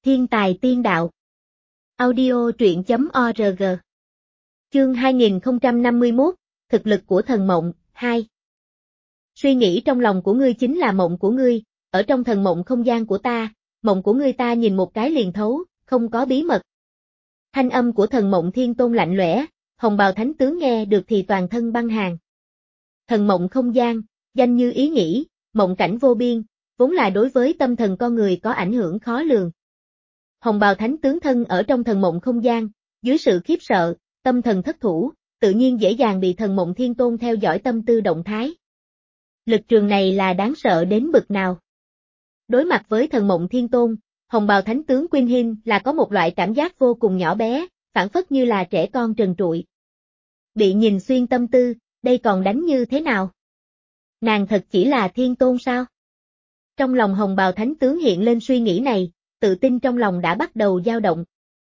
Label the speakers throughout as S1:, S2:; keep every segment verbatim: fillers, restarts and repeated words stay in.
S1: Thiên tài tiên đạo. Audio truyện chấm org. Chương hai nghìn không trăm năm mươi mốt, thực lực của thần mộng, hai. Suy nghĩ trong lòng của ngươi chính là mộng của ngươi, ở trong thần mộng không gian của ta, mộng của ngươi ta nhìn một cái liền thấu, không có bí mật. Thanh âm của thần mộng thiên tôn lạnh lẽo, hồng bào thánh tướng nghe được thì toàn thân băng hàn. Thần mộng không gian, danh như ý nghĩ, mộng cảnh vô biên, vốn là đối với tâm thần con người có ảnh hưởng khó lường. Hồng bào thánh tướng thân ở trong thần mộng không gian, dưới sự khiếp sợ, tâm thần thất thủ, tự nhiên dễ dàng bị thần mộng thiên tôn theo dõi tâm tư động thái. Lực trường này là đáng sợ đến bực nào? Đối mặt với thần mộng thiên tôn, hồng bào thánh tướng Quyên Hin là có một loại cảm giác vô cùng nhỏ bé, phản phất như là trẻ con trần trụi. Bị nhìn xuyên tâm tư, đây còn đánh như thế nào? Nàng thật chỉ là thiên tôn sao? Trong lòng hồng bào thánh tướng hiện lên suy nghĩ này, tự tin trong lòng đã bắt đầu dao động.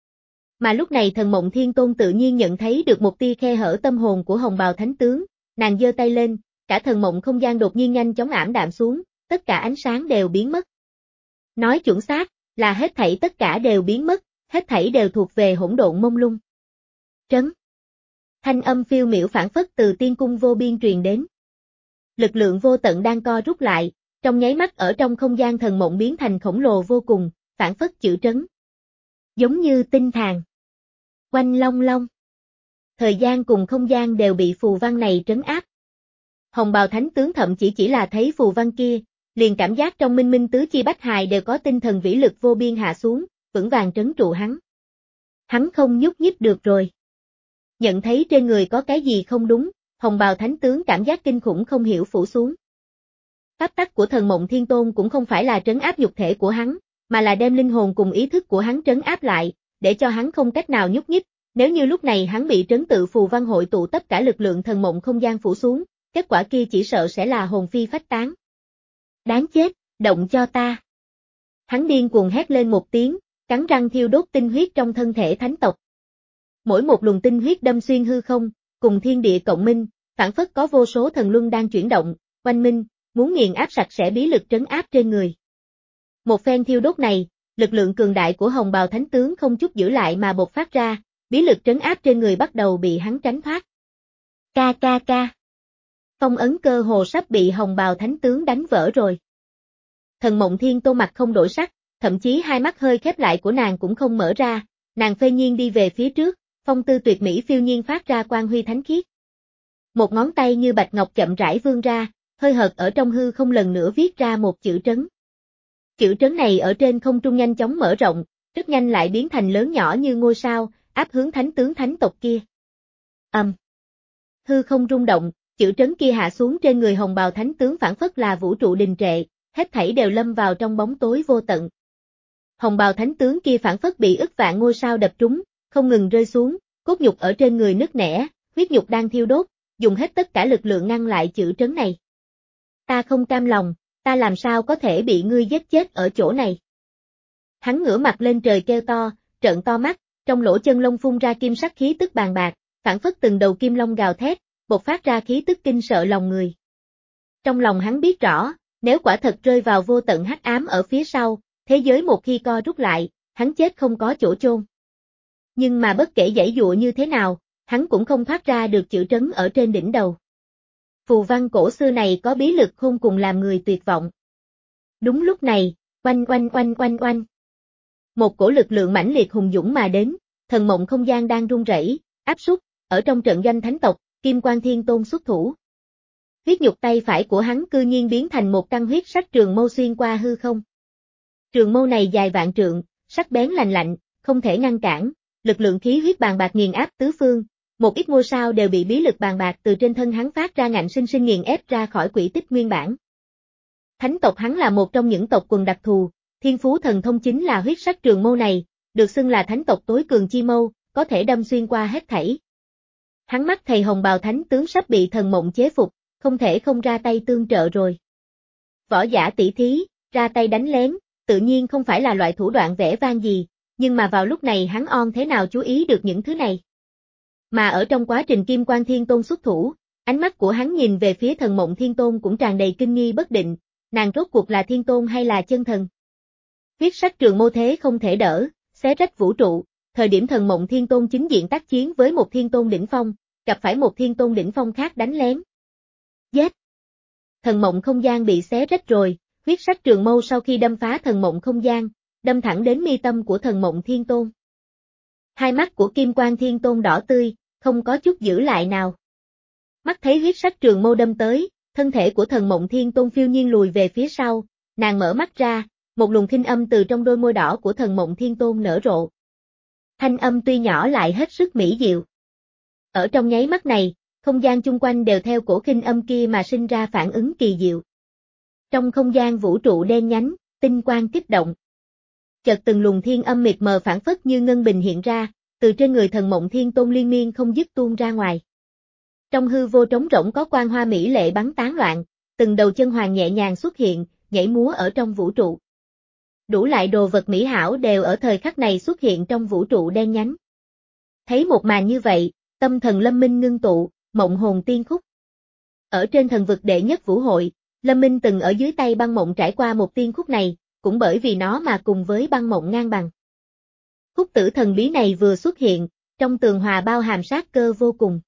S1: Mà lúc này thần mộng thiên tôn tự nhiên nhận thấy được một tia khe hở tâm hồn của hồng bào thánh tướng, nàng giơ tay lên, cả thần mộng không gian đột nhiên nhanh chóng ảm đạm xuống, tất cả ánh sáng đều biến mất. Nói chuẩn xác, là hết thảy tất cả đều biến mất, hết thảy đều thuộc về hỗn độn mông lung. Trấn. Thanh âm phiêu miểu phảng phất từ tiên cung vô biên truyền đến. Lực lượng vô tận đang co rút lại, trong nháy mắt ở trong không gian thần mộng biến thành khổng lồ vô cùng, phảng phất chữ trấn. Giống như tinh thàn. Oanh long long. Thời gian cùng không gian đều bị phù văn này trấn áp. Hồng bào thánh tướng thậm chỉ chỉ là thấy phù văn kia, liền cảm giác trong minh minh tứ chi bách hài đều có tinh thần vĩ lực vô biên hạ xuống, vững vàng trấn trụ hắn. Hắn không nhúc nhích được rồi. Nhận thấy trên người có cái gì không đúng, hồng bào thánh tướng cảm giác kinh khủng không hiểu phủ xuống. Pháp tắc của thần mộng thiên tôn cũng không phải là trấn áp nhục thể của hắn, mà là đem linh hồn cùng ý thức của hắn trấn áp lại, để cho hắn không cách nào nhúc nhích. Nếu như lúc này hắn bị trấn tự phù văn hội tụ tất cả lực lượng thần mộng không gian phủ xuống, kết quả kia chỉ sợ sẽ là hồn phi phách tán. Đáng chết, động cho ta. Hắn điên cuồng hét lên một tiếng, cắn răng thiêu đốt tinh huyết trong thân thể thánh tộc. Mỗi một luồng tinh huyết đâm xuyên hư không, cùng thiên địa cộng minh, phảng phất có vô số thần luân đang chuyển động, oanh minh, muốn nghiền áp sạch sẽ bí lực trấn áp trên người. Một phen thiêu đốt này, lực lượng cường đại của hồng bào thánh tướng không chút giữ lại mà bộc phát ra, bí lực trấn áp trên người bắt đầu bị hắn tránh thoát. Ca ca ca. Phong ấn cơ hồ sắp bị hồng bào thánh tướng đánh vỡ rồi. Thần mộng thiên tô mặt không đổi sắc, thậm chí hai mắt hơi khép lại của nàng cũng không mở ra, nàng phê nhiên đi về phía trước, phong tư tuyệt mỹ phiêu nhiên phát ra quang huy thánh khiết. Một ngón tay như bạch ngọc chậm rãi vươn ra, hơi hợt ở trong hư không lần nữa viết ra một chữ trấn. Chữ trấn này ở trên không trung nhanh chóng mở rộng, rất nhanh lại biến thành lớn nhỏ như ngôi sao, áp hướng thánh tướng thánh tộc kia. Ầm. Um. Hư không rung động, chữ trấn kia hạ xuống trên người hồng bào thánh tướng phảng phất là vũ trụ đình trệ, hết thảy đều lâm vào trong bóng tối vô tận. Hồng bào thánh tướng kia phảng phất bị ức vạn ngôi sao đập trúng, không ngừng rơi xuống, cốt nhục ở trên người nứt nẻ, huyết nhục đang thiêu đốt, dùng hết tất cả lực lượng ngăn lại chữ trấn này. Ta không cam lòng, ta làm sao có thể bị ngươi giết chết ở chỗ này. Hắn ngửa mặt lên trời kêu to, trợn to mắt, trong lỗ chân lông phun ra kim sắc khí tức bàn bạc, phảng phất từng đầu kim long gào thét, bộc phát ra khí tức kinh sợ lòng người. Trong lòng hắn biết rõ, nếu quả thật rơi vào vô tận hắc ám ở phía sau, thế giới một khi co rút lại, hắn chết không có chỗ chôn. Nhưng mà bất kể giãy dụa như thế nào, hắn cũng không thoát ra được chữ trấn ở trên đỉnh đầu. Phù văn cổ xưa này có bí lực khôn cùng làm người tuyệt vọng. Đúng lúc này, oanh oanh oanh oanh oanh. Một cổ lực lượng mãnh liệt hùng dũng mà đến, thần mộng không gian đang rung rẩy, áp súc, ở trong trận doanh thánh tộc, Kim Quan Thiên Tôn xuất thủ. Huyết nhục tay phải của hắn cư nhiên biến thành một căn huyết sắc trường mâu xuyên qua hư không. Trường mâu này dài vạn trượng, sắc bén lành lạnh, không thể ngăn cản, lực lượng khí huyết bàn bạc nghiền áp tứ phương, một ít ngôi sao đều bị bí lực bàn bạc từ trên thân hắn phát ra ngạnh sinh sinh nghiền ép ra khỏi quỹ tích nguyên bản. Thánh tộc hắn là một trong những tộc quần đặc thù, thiên phú thần thông chính là huyết sắc trường mâu này, được xưng là thánh tộc tối cường chi mâu, có thể đâm xuyên qua hết thảy. Hắn mắt thầy hồng bào thánh tướng sắp bị thần mộng chế phục, không thể không ra tay tương trợ rồi. Võ giả tỷ thí, ra tay đánh lén, tự nhiên không phải là loại thủ đoạn vẻ vang gì, nhưng mà vào lúc này hắn on thế nào chú ý được những thứ này. Mà ở trong quá trình Kim Quan Thiên Tôn xuất thủ, ánh mắt của hắn nhìn về phía thần mộng Thiên Tôn cũng tràn đầy kinh nghi bất định, nàng rốt cuộc là Thiên Tôn hay là chân thần? Huyết sắc trường mâu thế không thể đỡ, xé rách vũ trụ, thời điểm Thần Mộng Thiên Tôn chính diện tác chiến với một thiên tôn đỉnh phong, gặp phải một thiên tôn đỉnh phong khác đánh lén. Giết! Thần mộng không gian bị xé rách rồi, huyết sắc trường mâu sau khi đâm phá thần mộng không gian, đâm thẳng đến mi tâm của Thần Mộng Thiên Tôn. Hai mắt của Kim Quang Thiên Tôn đỏ tươi, không có chút giữ lại nào. Mắt thấy huyết sắc trường mâu đâm tới, thân thể của Thần Mộng Thiên Tôn phiêu nhiên lùi về phía sau, nàng mở mắt ra, một luồng thinh âm từ trong đôi môi đỏ của Thần Mộng Thiên Tôn nở rộ. Thanh âm tuy nhỏ lại hết sức mỹ diệu. Ở trong nháy mắt này, không gian chung quanh đều theo cổ khinh âm kia mà sinh ra phản ứng kỳ diệu. Trong không gian vũ trụ đen nhánh, tinh quang kích động. Chợt từng luồng thiên âm mịt mờ phản phất như ngân bình hiện ra, từ trên người Thần Mộng Thiên Tôn liên miên không dứt tuôn ra ngoài. Trong hư vô trống rỗng có quang hoa mỹ lệ bắn tán loạn, từng đầu chân hoàng nhẹ nhàng xuất hiện, nhảy múa ở trong vũ trụ. Đủ loại đồ vật mỹ hảo đều ở thời khắc này xuất hiện trong vũ trụ đen nhánh. Thấy một màn như vậy, tâm thần Lâm Minh ngưng tụ, mộng hồn tiên khúc. Ở trên thần vực đệ nhất vũ hội, Lâm Minh từng ở dưới tay băng mộng trải qua một tiên khúc này, cũng bởi vì nó mà cùng với băng mộng ngang bằng. Khúc tử thần bí này vừa xuất hiện, trong tường hòa bao hàm sát cơ vô cùng.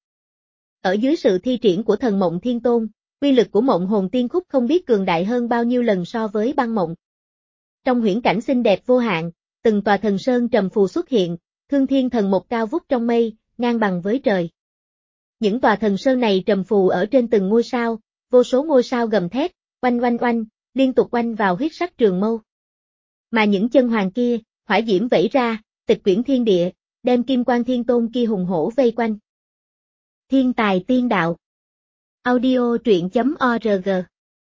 S1: Ở dưới sự thi triển của Thần Mộng Thiên Tôn, uy lực của mộng hồn tiên khúc không biết cường đại hơn bao nhiêu lần so với băng mộng. Trong huyễn cảnh xinh đẹp vô hạn, từng tòa thần sơn trầm phù xuất hiện, Thương Thiên Thần Mộc cao vút trong mây, ngang bằng với trời. Những tòa thần sơn này trầm phù ở trên từng ngôi sao, vô số ngôi sao gầm thét, oanh oanh oanh, liên tục oanh vào huyết sắc trường mâu. Mà những chân hoàng kia, hỏa diễm vẩy ra, tịch quyển thiên địa, đem Kim Quang Thiên Tôn kia hùng hổ vây quanh. Thiên tài tiên đạo. Audio truyện chấm org.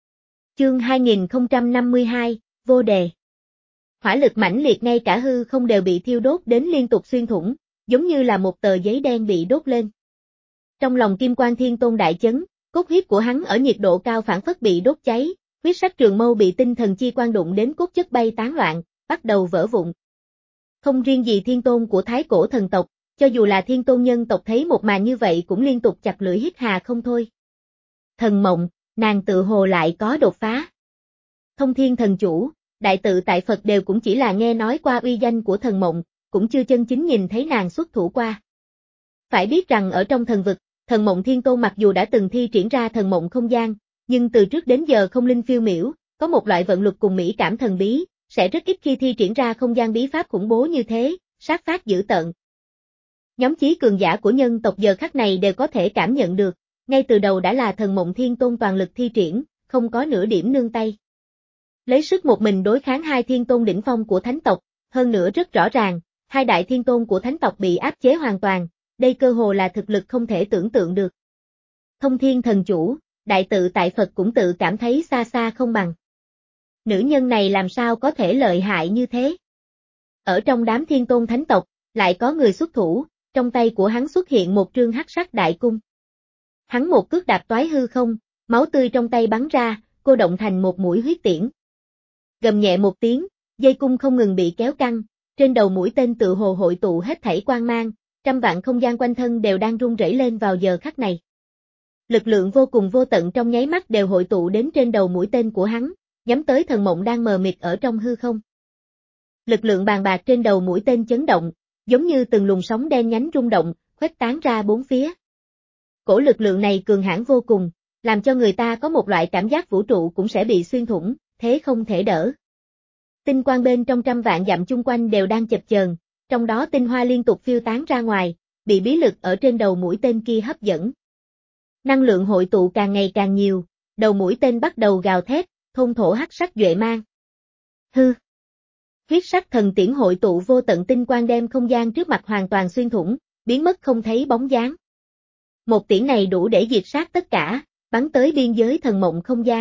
S1: Chương hai nghìn không trăm năm mươi hai, vô đề. Hỏa lực mãnh liệt ngay cả hư không đều bị thiêu đốt đến liên tục xuyên thủng, giống như là một tờ giấy đen bị đốt lên. Trong lòng Kim Quang Thiên Tôn đại chấn, cốt huyết của hắn ở nhiệt độ cao phản phất bị đốt cháy, huyết sắc trường mâu bị tinh thần chi quang đụng đến cốt chất bay tán loạn, bắt đầu vỡ vụn. Không riêng gì thiên tôn của thái cổ thần tộc, cho dù là thiên tôn nhân tộc thấy một màn như vậy cũng liên tục chặt lưỡi hít hà không thôi. Thần mộng, nàng tự hồ lại có đột phá. Thông Thiên Thần Chủ, đại tự tại Phật đều cũng chỉ là nghe nói qua uy danh của thần mộng, cũng chưa chân chính nhìn thấy nàng xuất thủ qua. Phải biết rằng ở trong thần vực, Thần Mộng Thiên Tôn mặc dù đã từng thi triển ra thần mộng không gian, nhưng từ trước đến giờ không linh phiêu miểu, có một loại vận luật cùng mỹ cảm thần bí, sẽ rất ít khi thi triển ra không gian bí pháp khủng bố như thế, sát phát dữ tợn. Nhóm chí cường giả của nhân tộc giờ khắc này đều có thể cảm nhận được, ngay từ đầu đã là Thần Mộng Thiên Tôn toàn lực thi triển, không có nửa điểm nương tay. Lấy sức một mình đối kháng hai thiên tôn đỉnh phong của thánh tộc, hơn nữa rất rõ ràng, hai đại thiên tôn của thánh tộc bị áp chế hoàn toàn, đây cơ hồ là thực lực không thể tưởng tượng được. Thông Thiên Thần Chủ, đại tự tại Phật cũng tự cảm thấy xa xa không bằng. Nữ nhân này làm sao có thể lợi hại như thế? Ở trong đám thiên tôn thánh tộc, lại có người xuất thủ, trong tay của hắn xuất hiện một trương hắc sắc đại cung. Hắn một cước đạp toái hư không, máu tươi trong tay bắn ra, cô động thành một mũi huyết tiễn. Gầm nhẹ một tiếng, dây cung không ngừng bị kéo căng, trên đầu mũi tên tự hồ hội tụ hết thảy quang mang, trăm vạn không gian quanh thân đều đang rung rẩy lên vào giờ khắc này. Lực lượng vô cùng vô tận trong nháy mắt đều hội tụ đến trên đầu mũi tên của hắn, nhắm tới thần mộng đang mờ mịt ở trong hư không. Lực lượng bàn bạc trên đầu mũi tên chấn động, giống như từng luồng sóng đen nhánh rung động, khuếch tán ra bốn phía. Cổ lực lượng này cường hãn vô cùng, làm cho người ta có một loại cảm giác vũ trụ cũng sẽ bị xuyên thủng, thế không thể đỡ. Tinh quang bên trong trăm vạn dặm chung quanh đều đang chập chờn, trong đó tinh hoa liên tục phiêu tán ra ngoài, bị bí lực ở trên đầu mũi tên kia hấp dẫn. Năng lượng hội tụ càng ngày càng nhiều, đầu mũi tên bắt đầu gào thét, thôn thổ hắc sắc duệ mang. Hư! Huyết sắc thần tiễn hội tụ vô tận tinh quang đem không gian trước mặt hoàn toàn xuyên thủng, biến mất không thấy bóng dáng. Một tiễn này đủ để diệt sát tất cả, bắn tới biên giới thần mộng không gian.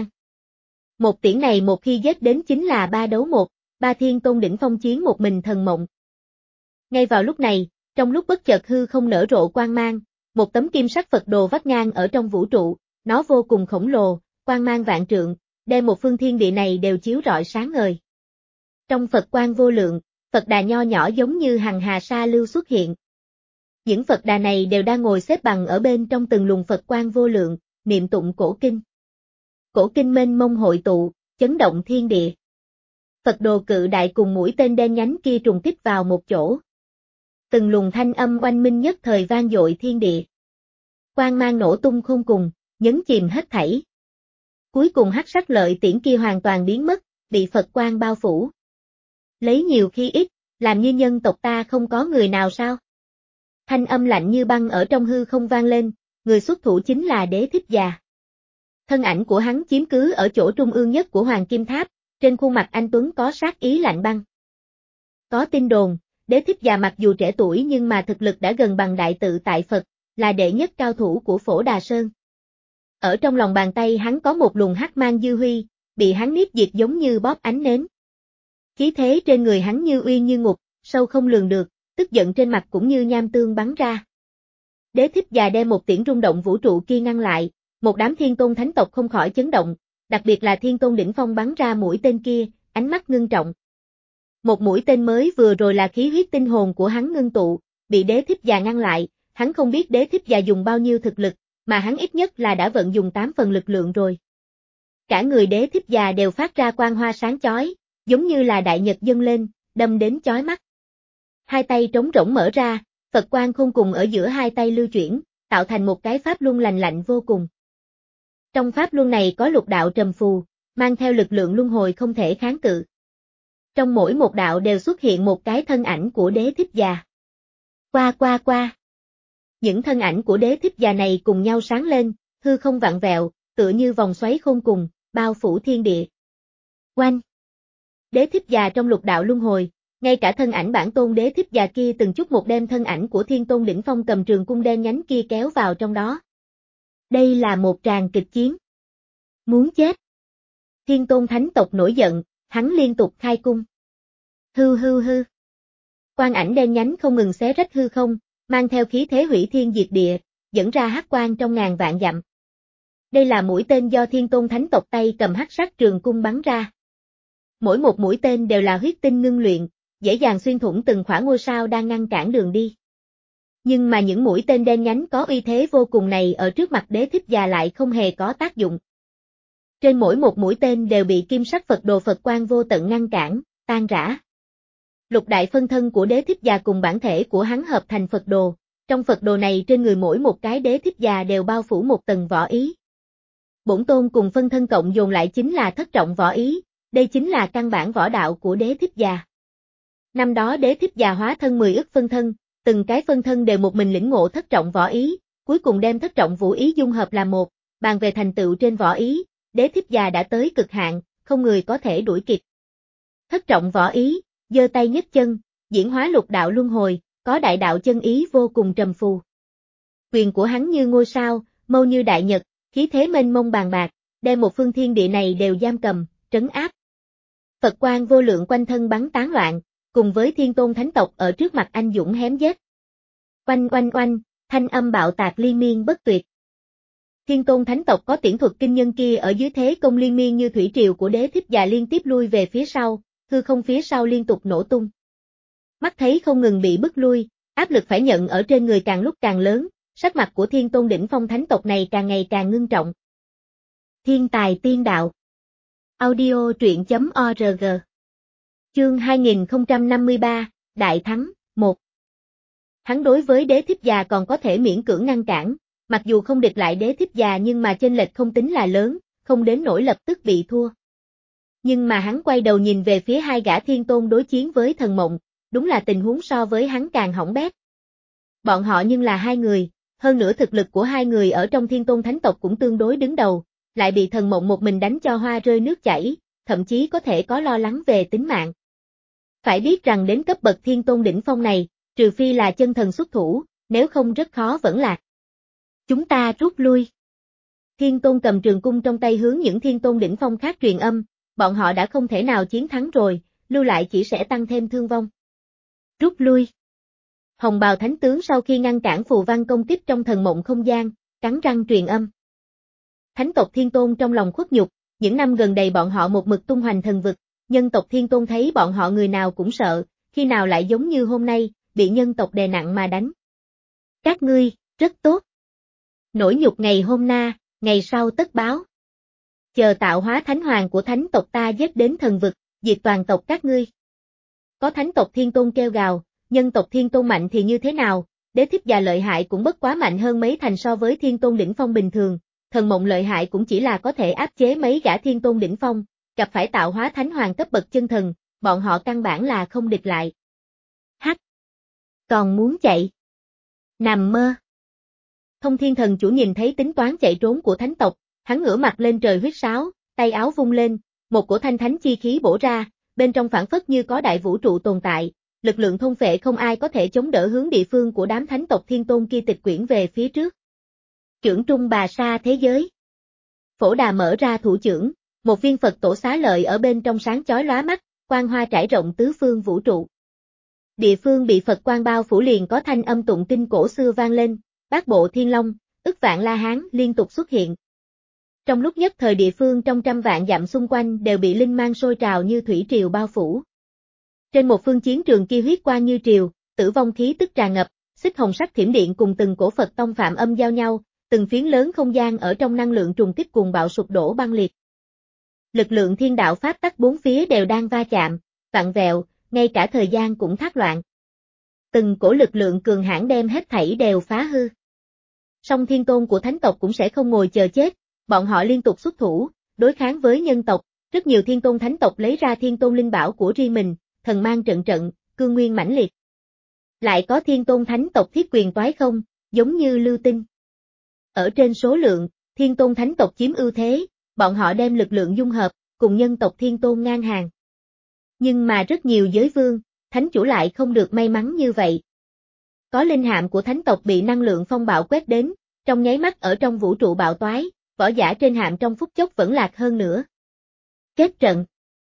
S1: Một tiễn này một khi giết đến chính là ba đấu một, ba thiên tôn đỉnh phong chiến một mình thần mộng. Ngay vào lúc này, trong lúc bất chợt hư không nở rộ quang mang, một tấm kim sắc Phật đồ vắt ngang ở trong vũ trụ, nó vô cùng khổng lồ, quang mang vạn trượng, đem một phương thiên địa này đều chiếu rọi sáng ngời. Trong Phật quang vô lượng, Phật đà nho nhỏ giống như hằng hà sa lưu xuất hiện. Những Phật đà này đều đang ngồi xếp bằng ở bên trong từng luồng Phật quang vô lượng, niệm tụng cổ kinh. Cổ kinh mênh mông hội tụ, chấn động thiên địa. Phật đồ cự đại cùng mũi tên đen nhánh kia trùng kích vào một chỗ. Từng luồng thanh âm oanh minh nhất thời vang dội thiên địa. Quang mang nổ tung không cùng, nhấn chìm hết thảy. Cuối cùng hắc sắc lợi tiễn kia hoàn toàn biến mất, bị Phật quang bao phủ. Lấy nhiều khi ít, làm như nhân tộc ta không có người nào sao? Thanh âm lạnh như băng ở trong hư không vang lên, người xuất thủ chính là Đế Thích Già. Thân ảnh của hắn chiếm cứ ở chỗ trung ương nhất của Hoàng Kim Tháp, trên khuôn mặt anh tuấn có sát ý lạnh băng. Có tin đồn, Đế Thích Già mặc dù trẻ tuổi nhưng mà thực lực đã gần bằng đại tự tại Phật, là đệ nhất cao thủ của Phổ Đà Sơn. Ở trong lòng bàn tay hắn có một luồng hắc mang dư huy, bị hắn niết diệt giống như bóp ánh nến. Khí thế trên người hắn như uy như ngục, sâu không lường được, tức giận trên mặt cũng như nham tương bắn ra. Đế Thích Già đem một tiễn rung động vũ trụ kia ngăn lại, một đám thiên tôn thánh tộc không khỏi chấn động, đặc biệt là thiên tôn đỉnh phong bắn ra mũi tên kia, ánh mắt ngưng trọng. Một mũi tên mới vừa rồi là khí huyết tinh hồn của hắn ngưng tụ, bị Đế Thích Già ngăn lại, hắn không biết Đế Thích Già dùng bao nhiêu thực lực, mà hắn ít nhất là đã vận dùng tám phần lực lượng rồi. Cả người Đế Thích Già đều phát ra quang hoa sáng chói, giống như là đại nhật dâng lên, đâm đến chói mắt. Hai tay trống rỗng mở ra, Phật quang không cùng ở giữa hai tay lưu chuyển, tạo thành một cái pháp luân lành lạnh vô cùng. Trong pháp luân này có lục đạo trầm phù, mang theo lực lượng luân hồi không thể kháng cự. Trong mỗi một đạo đều xuất hiện một cái thân ảnh của Đế Thích Già. Qua qua qua. Những thân ảnh của Đế Thích Già này cùng nhau sáng lên, hư không vặn vẹo, tựa như vòng xoáy khôn cùng, bao phủ thiên địa. Oanh! Đế Thích Già trong lục đạo luân hồi, ngay cả thân ảnh bản tôn Đế Thích Già kia từng chút một đem thân ảnh của Thiên Tôn đỉnh phong cầm trường cung đen nhánh kia kéo vào trong đó. Đây là một tràng kịch chiến. Muốn chết. Thiên Tôn thánh tộc nổi giận, hắn liên tục khai cung. Hư hư hư. Quang ảnh đen nhánh không ngừng xé rách hư không, mang theo khí thế hủy thiên diệt địa, dẫn ra hắc quang trong ngàn vạn dặm. Đây là mũi tên do Thiên Tôn thánh tộc tay cầm hắc sắc trường cung bắn ra. Mỗi một mũi tên đều là huyết tinh ngưng luyện, dễ dàng xuyên thủng từng khoảng ngôi sao đang ngăn cản đường đi. Nhưng mà những mũi tên đen nhánh có uy thế vô cùng này ở trước mặt Đế Thích Già lại không hề có tác dụng. Trên mỗi một mũi tên đều bị kim sắc Phật đồ Phật quang vô tận ngăn cản, tan rã. Lục đại phân thân của Đế Thích Già cùng bản thể của hắn hợp thành Phật đồ, trong Phật đồ này trên người mỗi một cái Đế Thích Già đều bao phủ một tầng võ ý. Bổn tôn cùng phân thân cộng dồn lại chính là thất trọng võ ý, đây chính là căn bản võ đạo của Đế Thích Già. Năm đó Đế Thích Già hóa thân mười ức phân thân, từng cái phân thân đều một mình lĩnh ngộ thất trọng võ ý, cuối cùng đem thất trọng vũ ý dung hợp làm một, bàn về thành tựu trên võ ý, Đế Thích Già đã tới cực hạn, không người có thể đuổi kịp. Thất trọng võ ý, giơ tay nhấc chân, diễn hóa lục đạo luân hồi, có đại đạo chân ý vô cùng trầm phù. Quyền của hắn như ngôi sao, mâu như đại nhật, khí thế mênh mông bàn bạc, đem một phương thiên địa này đều giam cầm, trấn áp. Phật quang vô lượng quanh thân bắn tán loạn, cùng với Thiên Tôn thánh tộc ở trước mặt anh dũng hém giết. Oanh oanh oanh, thanh âm bạo tạc liên miên bất tuyệt. Thiên Tôn thánh tộc có tiễn thuật kinh nhân kia ở dưới thế công liên miên như thủy triều của Đế Thích Già liên tiếp lui về phía sau, hư không phía sau liên tục nổ tung. Mắt thấy không ngừng bị bức lui, áp lực phải nhận ở trên người càng lúc càng lớn, sắc mặt của Thiên Tôn đỉnh phong thánh tộc này càng ngày càng ngưng trọng. Thiên tài tiên đạo. Audio truyện chấm org. Chương hai nghìn không trăm năm mươi ba, Đại Thắng, một. Hắn đối với Đế Thích Già còn có thể miễn cưỡng ngăn cản, mặc dù không địch lại Đế Thích Già nhưng mà chênh lệch không tính là lớn, không đến nỗi lập tức bị thua. Nhưng mà hắn quay đầu nhìn về phía hai gã thiên tôn đối chiến với thần mộng, đúng là tình huống so với hắn càng hỏng bét. Bọn họ nhưng là hai người, hơn nữa thực lực của hai người ở trong Thiên Tôn thánh tộc cũng tương đối đứng đầu, lại bị thần mộng một mình đánh cho hoa rơi nước chảy, thậm chí có thể có lo lắng về tính mạng. Phải biết rằng đến cấp bậc Thiên Tôn đỉnh phong này, trừ phi là chân thần xuất thủ, nếu không rất khó vẫn lạc. Chúng ta rút lui. Thiên Tôn cầm trường cung trong tay hướng những Thiên Tôn đỉnh phong khác truyền âm, bọn họ đã không thể nào chiến thắng rồi, lưu lại chỉ sẽ tăng thêm thương vong. Rút lui. Hồng bào thánh tướng sau khi ngăn cản phù văn công kích trong thần mộng không gian, cắn răng truyền âm. Thánh tộc Thiên Tôn trong lòng khuất nhục, những năm gần đây bọn họ một mực tung hoành thần vực, nhân tộc Thiên Tôn thấy bọn họ người nào cũng sợ, khi nào lại giống như hôm nay, bị nhân tộc đè nặng mà đánh. Các ngươi, rất tốt. Nỗi nhục ngày hôm na, ngày sau tất báo. Chờ tạo hóa thánh hoàng của thánh tộc ta giết đến thần vực, diệt toàn tộc các ngươi. Có thánh tộc Thiên Tôn kêu gào, nhân tộc Thiên Tôn mạnh thì như thế nào, đế thích già lợi hại cũng bất quá mạnh hơn mấy thành so với Thiên Tôn đỉnh phong bình thường, thần mộng lợi hại cũng chỉ là có thể áp chế mấy gã Thiên Tôn đỉnh phong, gặp phải tạo hóa thánh hoàng cấp bậc chân thần, bọn họ căn bản là không địch lại. Hắc! Còn muốn chạy? Nằm mơ! Thông Thiên Thần Chủ nhìn thấy tính toán chạy trốn của thánh tộc, hắn ngửa mặt lên trời huýt sáo, tay áo vung lên, một cổ thanh thánh chi khí bổ ra, bên trong phản phất như có đại vũ trụ tồn tại, lực lượng thôn phệ không ai có thể chống đỡ hướng địa phương của đám thánh tộc Thiên Tôn kia tịch quyển về phía trước. Chưởng trung bà sa thế giới. Phổ Đà mở ra thủ chưởng, một viên Phật tổ xá lợi ở bên trong sáng chói lóa mắt, quang hoa trải rộng tứ phương vũ trụ. Địa phương bị Phật quang bao phủ liền có thanh âm tụng kinh cổ xưa vang lên, bát bộ thiên long, ức vạn la hán liên tục xuất hiện. Trong lúc nhất thời địa phương trong trăm vạn dặm xung quanh đều bị linh mang sôi trào như thủy triều bao phủ. Trên một phương chiến trường kia huyết quang như triều, tử vong khí tức tràn ngập, xích hồng sắc thiểm điện cùng từng cổ Phật tông phạm âm giao nhau, từng phiến lớn không gian ở trong năng lượng trùng kích cuồng bạo sụp đổ băng liệt. Lực lượng thiên đạo pháp tắc bốn phía đều đang va chạm, vặn vẹo, ngay cả thời gian cũng thác loạn. Từng cổ lực lượng cường hãn đem hết thảy đều phá hư. Song Thiên Tôn của thánh tộc cũng sẽ không ngồi chờ chết, bọn họ liên tục xuất thủ, đối kháng với nhân tộc, rất nhiều Thiên Tôn thánh tộc lấy ra Thiên Tôn linh bảo của riêng mình, thần mang trận trận, cương nguyên mãnh liệt. Lại có Thiên Tôn thánh tộc thiết quyền toái không, giống như lưu tinh. Ở trên số lượng, Thiên Tôn thánh tộc chiếm ưu thế, bọn họ đem lực lượng dung hợp, cùng nhân tộc Thiên Tôn ngang hàng. Nhưng mà rất nhiều giới vương, thánh chủ lại không được may mắn như vậy. Có linh hạm của thánh tộc bị năng lượng phong bạo quét đến, trong nháy mắt ở trong vũ trụ bạo toái, võ giả trên hạm trong phút chốc vẫn lạc hơn nữa. Kết trận.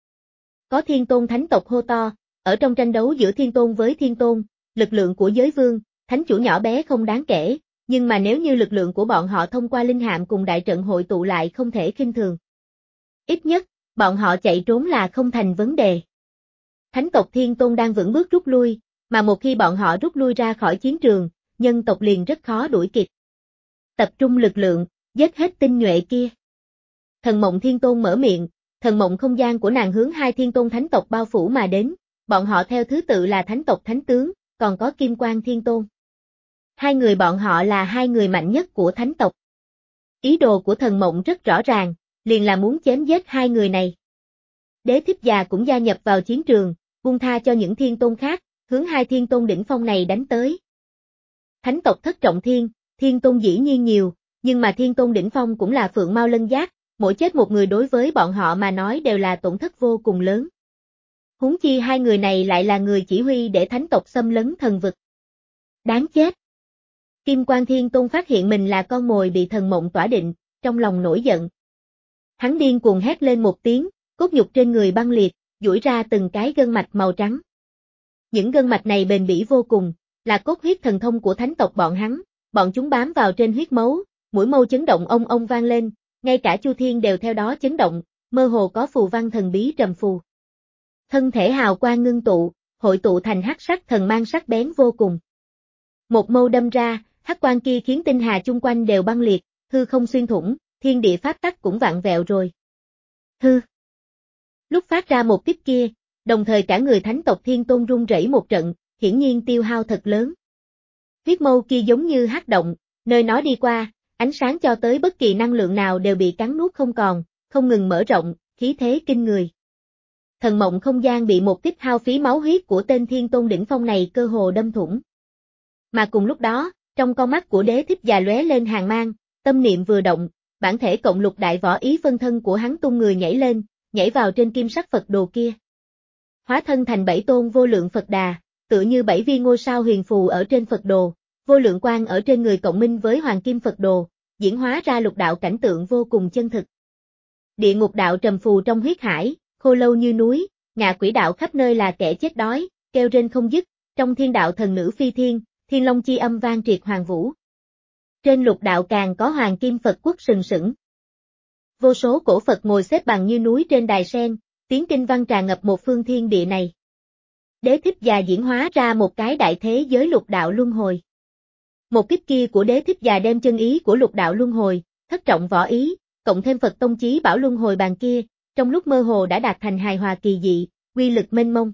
S1: Có Thiên Tôn thánh tộc hô to, ở trong tranh đấu giữa Thiên Tôn với Thiên Tôn, lực lượng của giới vương, thánh chủ nhỏ bé không đáng kể, nhưng mà nếu như lực lượng của bọn họ thông qua linh hạm cùng đại trận hội tụ lại không thể khinh thường. Ít nhất, bọn họ chạy trốn là không thành vấn đề. Thánh tộc Thiên Tôn đang vững bước rút lui, mà một khi bọn họ rút lui ra khỏi chiến trường, nhân tộc liền rất khó đuổi kịp. Tập trung lực lượng, giết hết tinh nhuệ kia. Thần Mộng Thiên Tôn mở miệng, thần mộng không gian của nàng hướng hai Thiên Tôn thánh tộc bao phủ mà đến, bọn họ theo thứ tự là thánh tộc thánh tướng, còn có Kim Quang Thiên Tôn. Hai người bọn họ là hai người mạnh nhất của thánh tộc. Ý đồ của thần mộng rất rõ ràng, liền là muốn chém giết hai người này. Đế thích già cũng gia nhập vào chiến trường, buông tha cho những Thiên Tôn khác, hướng hai Thiên Tôn đỉnh phong này đánh tới. Thánh tộc thất trọng thiên, Thiên Tôn dĩ nhiên nhiều, nhưng mà Thiên Tôn đỉnh phong cũng là phượng mao lân giác, mỗi chết một người đối với bọn họ mà nói đều là tổn thất vô cùng lớn. Huống chi hai người này lại là người chỉ huy để thánh tộc xâm lấn thần vực. Đáng chết! Kim Quang Thiên Tôn phát hiện mình là con mồi bị thần mộng tỏa định, trong lòng nổi giận. Hắn điên cuồng hét lên một tiếng, cốt nhục trên người băng liệt, duỗi ra từng cái gân mạch màu trắng. Những gân mạch này bền bỉ vô cùng, là cốt huyết thần thông của thánh tộc bọn hắn, bọn chúng bám vào trên huyết mấu, mũi mâu chấn động ông ông vang lên, ngay cả Chu Thiên đều theo đó chấn động, mơ hồ có phù văn thần bí trầm phù. Thân thể hào quang ngưng tụ, hội tụ thành hắc sắc thần mang sắc bén vô cùng. Một mâu đâm ra, hắc quang kia khiến tinh hà chung quanh đều băng liệt, hư không xuyên thủng, thiên địa pháp tắc cũng vặn vẹo rồi. Hư. Lúc phát ra một kích kia, đồng thời cả người thánh tộc Thiên Tôn run rẩy một trận, hiển nhiên tiêu hao thật lớn. Huyết mâu kia giống như hắc động, nơi nó đi qua, ánh sáng cho tới bất kỳ năng lượng nào đều bị cắn nuốt không còn, không ngừng mở rộng, khí thế kinh người. Thần mộng không gian bị một kích hao phí máu huyết của tên Thiên Tôn đỉnh phong này cơ hồ đâm thủng. Mà cùng lúc đó, trong con mắt của đế thích già lóe lên hàn mang, tâm niệm vừa động, bản thể cộng lục đại võ ý phân thân của hắn tung người nhảy lên, nhảy vào trên kim sắc Phật đồ kia. Hóa thân thành bảy tôn vô lượng Phật đà, tựa như bảy viên ngôi sao huyền phù ở trên Phật đồ, vô lượng quang ở trên người cộng minh với hoàng kim Phật đồ, diễn hóa ra lục đạo cảnh tượng vô cùng chân thực. Địa ngục đạo trầm phù trong huyết hải, khô lâu như núi, ngạ quỷ đạo khắp nơi là kẻ chết đói, kêu rên không dứt, trong thiên đạo thần nữ phi thiên, thiên long chi âm vang triệt hoàng vũ. Trên lục đạo càng có hoàng kim Phật quốc sừng sững. Vô số cổ Phật ngồi xếp bằng như núi trên đài sen, tiếng kinh văn tràn ngập một phương thiên địa này. Đế thích già diễn hóa ra một cái đại thế giới lục đạo luân hồi. Một kích kia của đế thích già đem chân ý của lục đạo luân hồi, thất trọng võ ý, cộng thêm Phật tông chí bảo luân hồi bàn kia, trong lúc mơ hồ đã đạt thành hài hòa kỳ dị, quy lực mênh mông.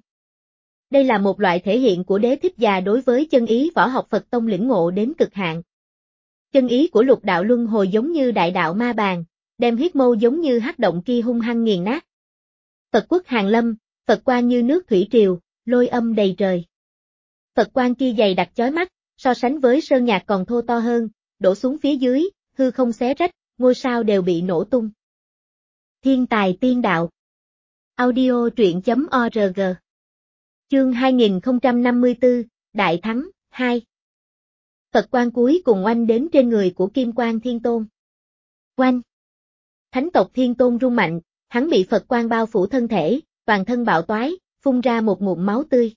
S1: Đây là một loại thể hiện của Đế Thích Già đối với chân ý võ học Phật tông lĩnh ngộ đến cực hạn. Chân ý của lục đạo luân hồi giống như đại đạo ma bàn, đem huyết mâu giống như hắc động kia hung hăng nghiền nát. Phật quốc hàng lâm, Phật quang như nước thủy triều, lôi âm đầy trời. Phật quang kia dày đặc chói mắt, so sánh với sơn nhạc còn thô to hơn, đổ xuống phía dưới, hư không xé rách, ngôi sao đều bị nổ tung. Thiên tài tiên đạo. Audio truyện chấm org. Chương hai nghìn không trăm năm mươi tư, Đại Thắng, hai. Phật quang cuối cùng oanh đến trên người của Kim Quang Thiên Tôn. Oanh! Thánh tộc Thiên Tôn rung mạnh, hắn bị Phật quang bao phủ thân thể, toàn thân bạo toái, phun ra một ngụm máu tươi.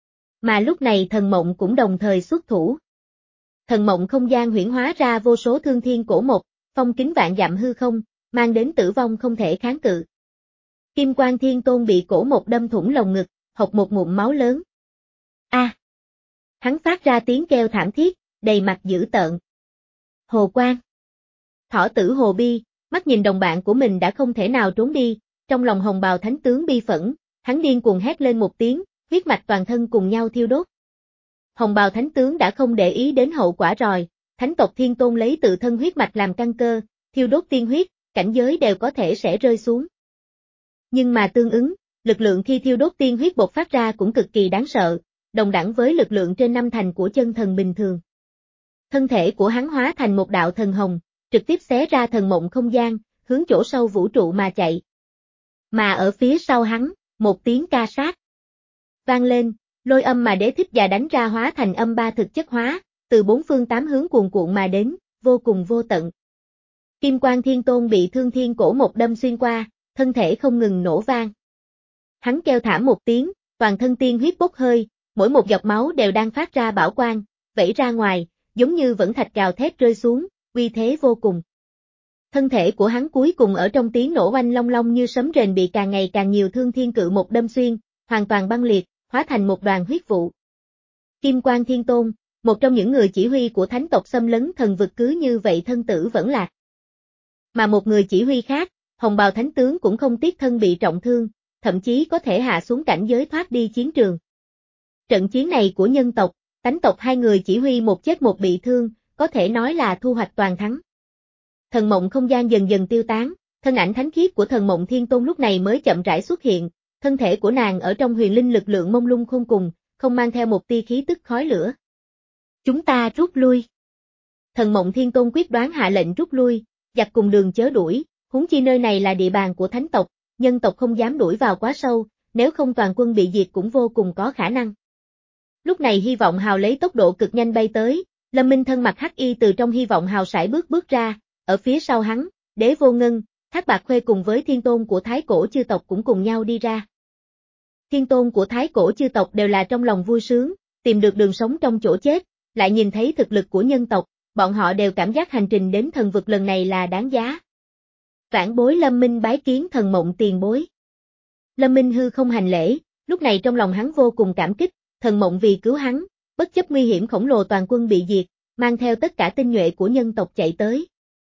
S1: Mà lúc này thần mộng cũng đồng thời xuất thủ. Thần mộng không gian huyễn hóa ra vô số thương thiên cổ mộc, phong kính vạn dặm hư không, mang đến tử vong không thể kháng cự. Kim Quang Thiên Tôn bị cổ mộc đâm thủng lồng ngực, hộc một ngụm máu lớn. A! À. Hắn phát ra tiếng kêu thảm thiết, đầy mặt dữ tợn. Hồ Quang! Thỏ tử Hồ Bi, mắt nhìn đồng bạn của mình đã không thể nào trốn đi, trong lòng hồng bào thánh tướng bi phẫn, hắn điên cuồng hét lên một tiếng, huyết mạch toàn thân cùng nhau thiêu đốt. Hồng bào thánh tướng đã không để ý đến hậu quả rồi, thánh tộc Thiên Tôn lấy tự thân huyết mạch làm căn cơ, thiêu đốt tiên huyết, cảnh giới đều có thể sẽ rơi xuống. Nhưng mà tương ứng, lực lượng khi thiêu đốt tiên huyết bộc phát ra cũng cực kỳ đáng sợ, đồng đẳng với lực lượng trên năm thành của chân thần bình thường. Thân thể của hắn hóa thành một đạo thần hồng, trực tiếp xé ra thần mộng không gian, hướng chỗ sâu vũ trụ mà chạy. Mà ở phía sau hắn, một tiếng ca sát vang lên, lôi âm mà Đế Thích Già đánh ra hóa thành âm ba thực chất hóa, từ bốn phương tám hướng cuồn cuộn mà đến, vô cùng vô tận. Kim Quang Thiên Tôn bị thương thiên cổ một đâm xuyên qua, thân thể không ngừng nổ vang. Hắn kêu thảm một tiếng, toàn thân tiên huyết bốc hơi, mỗi một giọt máu đều đang phát ra bảo quang, vẩy ra ngoài, giống như vẫn thạch gào thét rơi xuống, uy thế vô cùng. Thân thể của hắn cuối cùng ở trong tiếng nổ oanh long long như sấm rền bị càng ngày càng nhiều thương thiên cự một đâm xuyên, hoàn toàn băng liệt, hóa thành một đoàn huyết vụ. Kim Quang Thiên Tôn, một trong những người chỉ huy của thánh tộc xâm lấn thần vực cứ như vậy thân tử vẫn lạc. Mà một người chỉ huy khác, hồng bào thánh tướng cũng không tiếc thân bị trọng thương, thậm chí có thể hạ xuống cảnh giới thoát đi chiến trường. Trận chiến này của nhân tộc, thánh tộc hai người chỉ huy một chết một bị thương, có thể nói là thu hoạch toàn thắng. Thần mộng không gian dần dần tiêu tán, thân ảnh thánh khiết của thần mộng Thiên Tôn lúc này mới chậm rãi xuất hiện, thân thể của nàng ở trong huyền linh lực lượng mông lung khôn cùng, không mang theo một tia khí tức khói lửa. Chúng ta rút lui. Thần mộng Thiên Tôn quyết đoán hạ lệnh rút lui, giặc cùng đường chớ đuổi, huống chi nơi này là địa bàn của thánh tộc, nhân tộc không dám đuổi vào quá sâu, nếu không toàn quân bị diệt cũng vô cùng có khả năng. Lúc này Hy Vọng Hào lấy tốc độ cực nhanh bay tới, Lâm Minh thân mặc hắc y từ trong Hy Vọng Hào sải bước bước ra, ở phía sau hắn, Đế Vô Ngân, Thác Bạt Khuê cùng với Thiên Tôn của Thái Cổ chư tộc cũng cùng nhau đi ra. Thiên Tôn của Thái Cổ chư tộc đều là trong lòng vui sướng, tìm được đường sống trong chỗ chết, lại nhìn thấy thực lực của nhân tộc, bọn họ đều cảm giác hành trình đến thần vực lần này là đáng giá. Vãn bối Lâm Minh bái kiến thần mộng tiền bối. Lâm Minh hư không hành lễ, lúc này trong lòng hắn vô cùng cảm kích, thần mộng vì cứu hắn, bất chấp nguy hiểm khổng lồ toàn quân bị diệt, mang theo tất cả tinh nhuệ của nhân tộc chạy tới.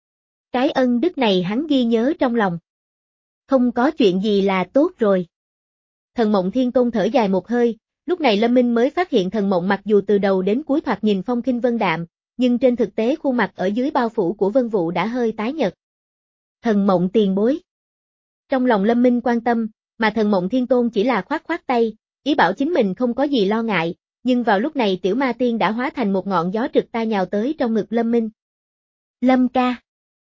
S1: Cái ân đức này hắn ghi nhớ trong lòng. Không có chuyện gì là tốt rồi. Thần mộng Thiên Tôn thở dài một hơi, lúc này Lâm Minh mới phát hiện thần mộng mặc dù từ đầu đến cuối thoạt nhìn phong khinh vân đạm, nhưng trên thực tế khuôn mặt ở dưới bao phủ của vân vụ đã hơi tái nhợt. Thần mộng tiền bối. Trong lòng Lâm Minh quan tâm, mà thần mộng Thiên Tôn chỉ là khoát khoát tay, ý bảo chính mình không có gì lo ngại, nhưng vào lúc này tiểu ma tiên đã hóa thành một ngọn gió trực tai nhào tới trong ngực Lâm Minh. Lâm ca.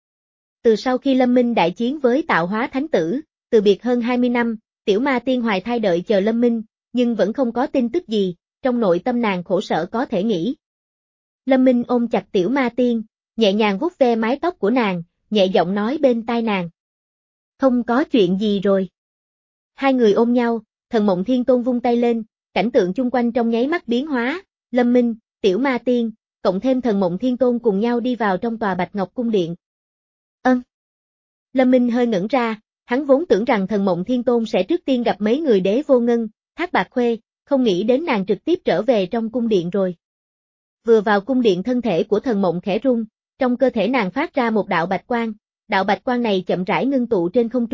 S1: Từ sau khi Lâm Minh đại chiến với tạo hóa thánh tử, từ biệt hơn hai mươi năm, tiểu ma tiên hoài thai đợi chờ Lâm Minh, nhưng vẫn không có tin tức gì, trong nội tâm nàng khổ sở có thể nghĩ. Lâm Minh ôm chặt tiểu ma tiên, nhẹ nhàng vuốt ve mái tóc của nàng, nhẹ giọng nói bên tai nàng. Không có chuyện gì rồi. Hai người ôm nhau, thần mộng Thiên Tôn vung tay lên, cảnh tượng chung quanh trong nháy mắt biến hóa, Lâm Minh, tiểu ma tiên, cộng thêm thần mộng Thiên Tôn cùng nhau đi vào trong tòa Bạch Ngọc Cung Điện. Ân. Lâm Minh hơi ngẩn ra, hắn vốn tưởng rằng thần mộng Thiên Tôn sẽ trước tiên gặp mấy người Đế Vô Ngân, Thác Bạt Khuê, không nghĩ đến nàng trực tiếp trở về trong cung điện rồi. Vừa vào cung điện thân thể của thần mộng khẽ rung, trong cơ thể nàng phát ra một đạo bạch quang, đạo bạch quang này chậm rãi ngưng tụ trên không trung,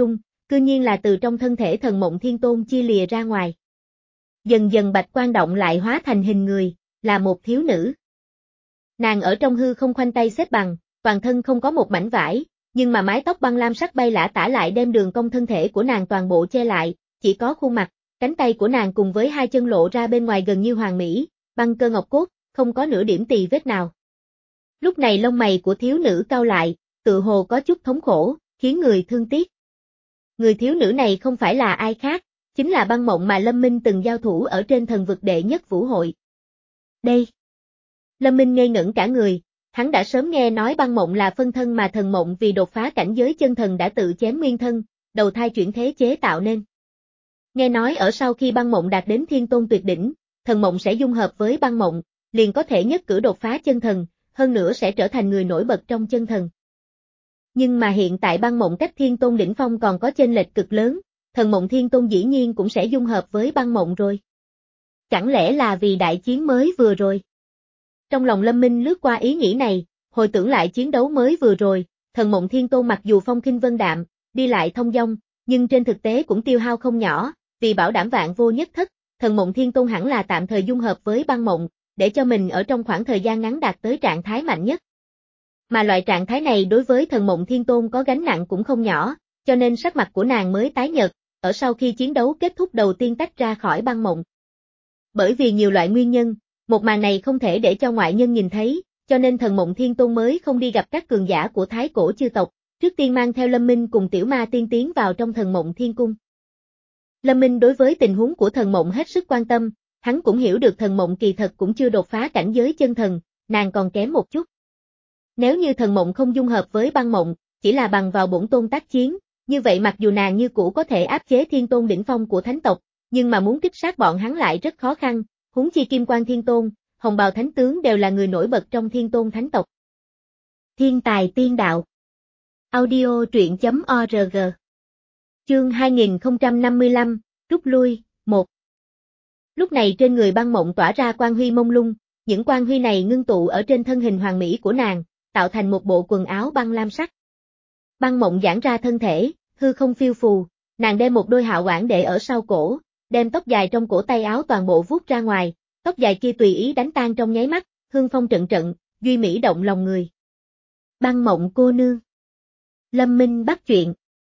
S1: cư nhiên là từ trong thân thể Thần Mộng Thiên Tôn chia lìa ra ngoài. Dần dần bạch quang động lại hóa thành hình người, là một thiếu nữ. Nàng ở trong hư không khoanh tay xếp bằng, toàn thân không có một mảnh vải, nhưng mà mái tóc băng lam sắc bay lả tả lại đem đường cong thân thể của nàng toàn bộ che lại, chỉ có khuôn mặt, cánh tay của nàng cùng với hai chân lộ ra bên ngoài gần như hoàn mỹ, băng cơ ngọc cốt, không có nửa điểm tì vết nào. Lúc này lông mày của thiếu nữ cau lại, tự hồ có chút thống khổ, khiến người thương tiếc. Người thiếu nữ này không phải là ai khác, chính là Băng Mộng mà Lâm Minh từng giao thủ ở trên thần vực đệ nhất vũ hội. Đây. Lâm Minh ngây ngẩn cả người, hắn đã sớm nghe nói Băng Mộng là phân thân mà Thần Mộng vì đột phá cảnh giới chân thần đã tự chém nguyên thân, đầu thai chuyển thế chế tạo nên. Nghe nói ở sau khi Băng Mộng đạt đến thiên tôn tuyệt đỉnh, Thần Mộng sẽ dung hợp với Băng Mộng, liền có thể nhất cử đột phá chân thần, hơn nữa sẽ trở thành người nổi bật trong chân thần. Nhưng mà hiện tại Băng Mộng cách thiên tôn đỉnh phong còn có chênh lệch cực lớn, Thần Mộng Thiên Tôn dĩ nhiên cũng sẽ dung hợp với Băng Mộng rồi. Chẳng lẽ là vì đại chiến mới vừa rồi? Trong lòng Lâm Minh lướt qua ý nghĩ này, hồi tưởng lại chiến đấu mới vừa rồi, Thần Mộng Thiên Tôn mặc dù phong khinh vân đạm, đi lại thông dong, nhưng trên thực tế cũng tiêu hao không nhỏ, vì bảo đảm vạn vô nhất thất, Thần Mộng Thiên Tôn hẳn là tạm thời dung hợp với Băng Mộng, để cho mình ở trong khoảng thời gian ngắn đạt tới trạng thái mạnh nhất. Mà loại trạng thái này đối với Thần Mộng Thiên Tôn có gánh nặng cũng không nhỏ, cho nên sắc mặt của nàng mới tái nhợt, ở sau khi chiến đấu kết thúc đầu tiên tách ra khỏi Băng Mộng. Bởi vì nhiều loại nguyên nhân, một màn này không thể để cho ngoại nhân nhìn thấy, cho nên Thần Mộng Thiên Tôn mới không đi gặp các cường giả của Thái Cổ chư tộc, trước tiên mang theo Lâm Minh cùng Tiểu Ma Tiên tiến vào trong Thần Mộng Thiên Cung. Lâm Minh đối với tình huống của Thần Mộng hết sức quan tâm, hắn cũng hiểu được Thần Mộng kỳ thật cũng chưa đột phá cảnh giới chân thần, nàng còn kém một chút. Nếu như Thần Mộng không dung hợp với Băng Mộng, chỉ là bằng vào bổn tôn tác chiến, như vậy mặc dù nàng như cũ có thể áp chế thiên tôn đỉnh phong của thánh tộc, nhưng mà muốn kích sát bọn hắn lại rất khó khăn, huống chi Kim Quan Thiên Tôn, Hồng Bào Thánh Tướng đều là người nổi bật trong thiên tôn thánh tộc. Thiên tài tiên đạo. Audio truyện chấm org. Chương hai nghìn không trăm năm mươi lăm, rút lui, một. Lúc này trên người Băng Mộng tỏa ra quang huy mông lung, những quang huy này ngưng tụ ở trên thân hình hoàn mỹ của nàng, tạo thành một bộ quần áo băng lam sắc. Băng Mộng giãn ra thân thể, hư không phiêu phù, nàng đem một đôi hạo quản để ở sau cổ, đem tóc dài trong cổ tay áo toàn bộ vuốt ra ngoài, tóc dài kia tùy ý đánh tan trong nháy mắt, hương phong trận trận, duy mỹ động lòng người. Băng Mộng cô nương. Lâm Minh bắt chuyện.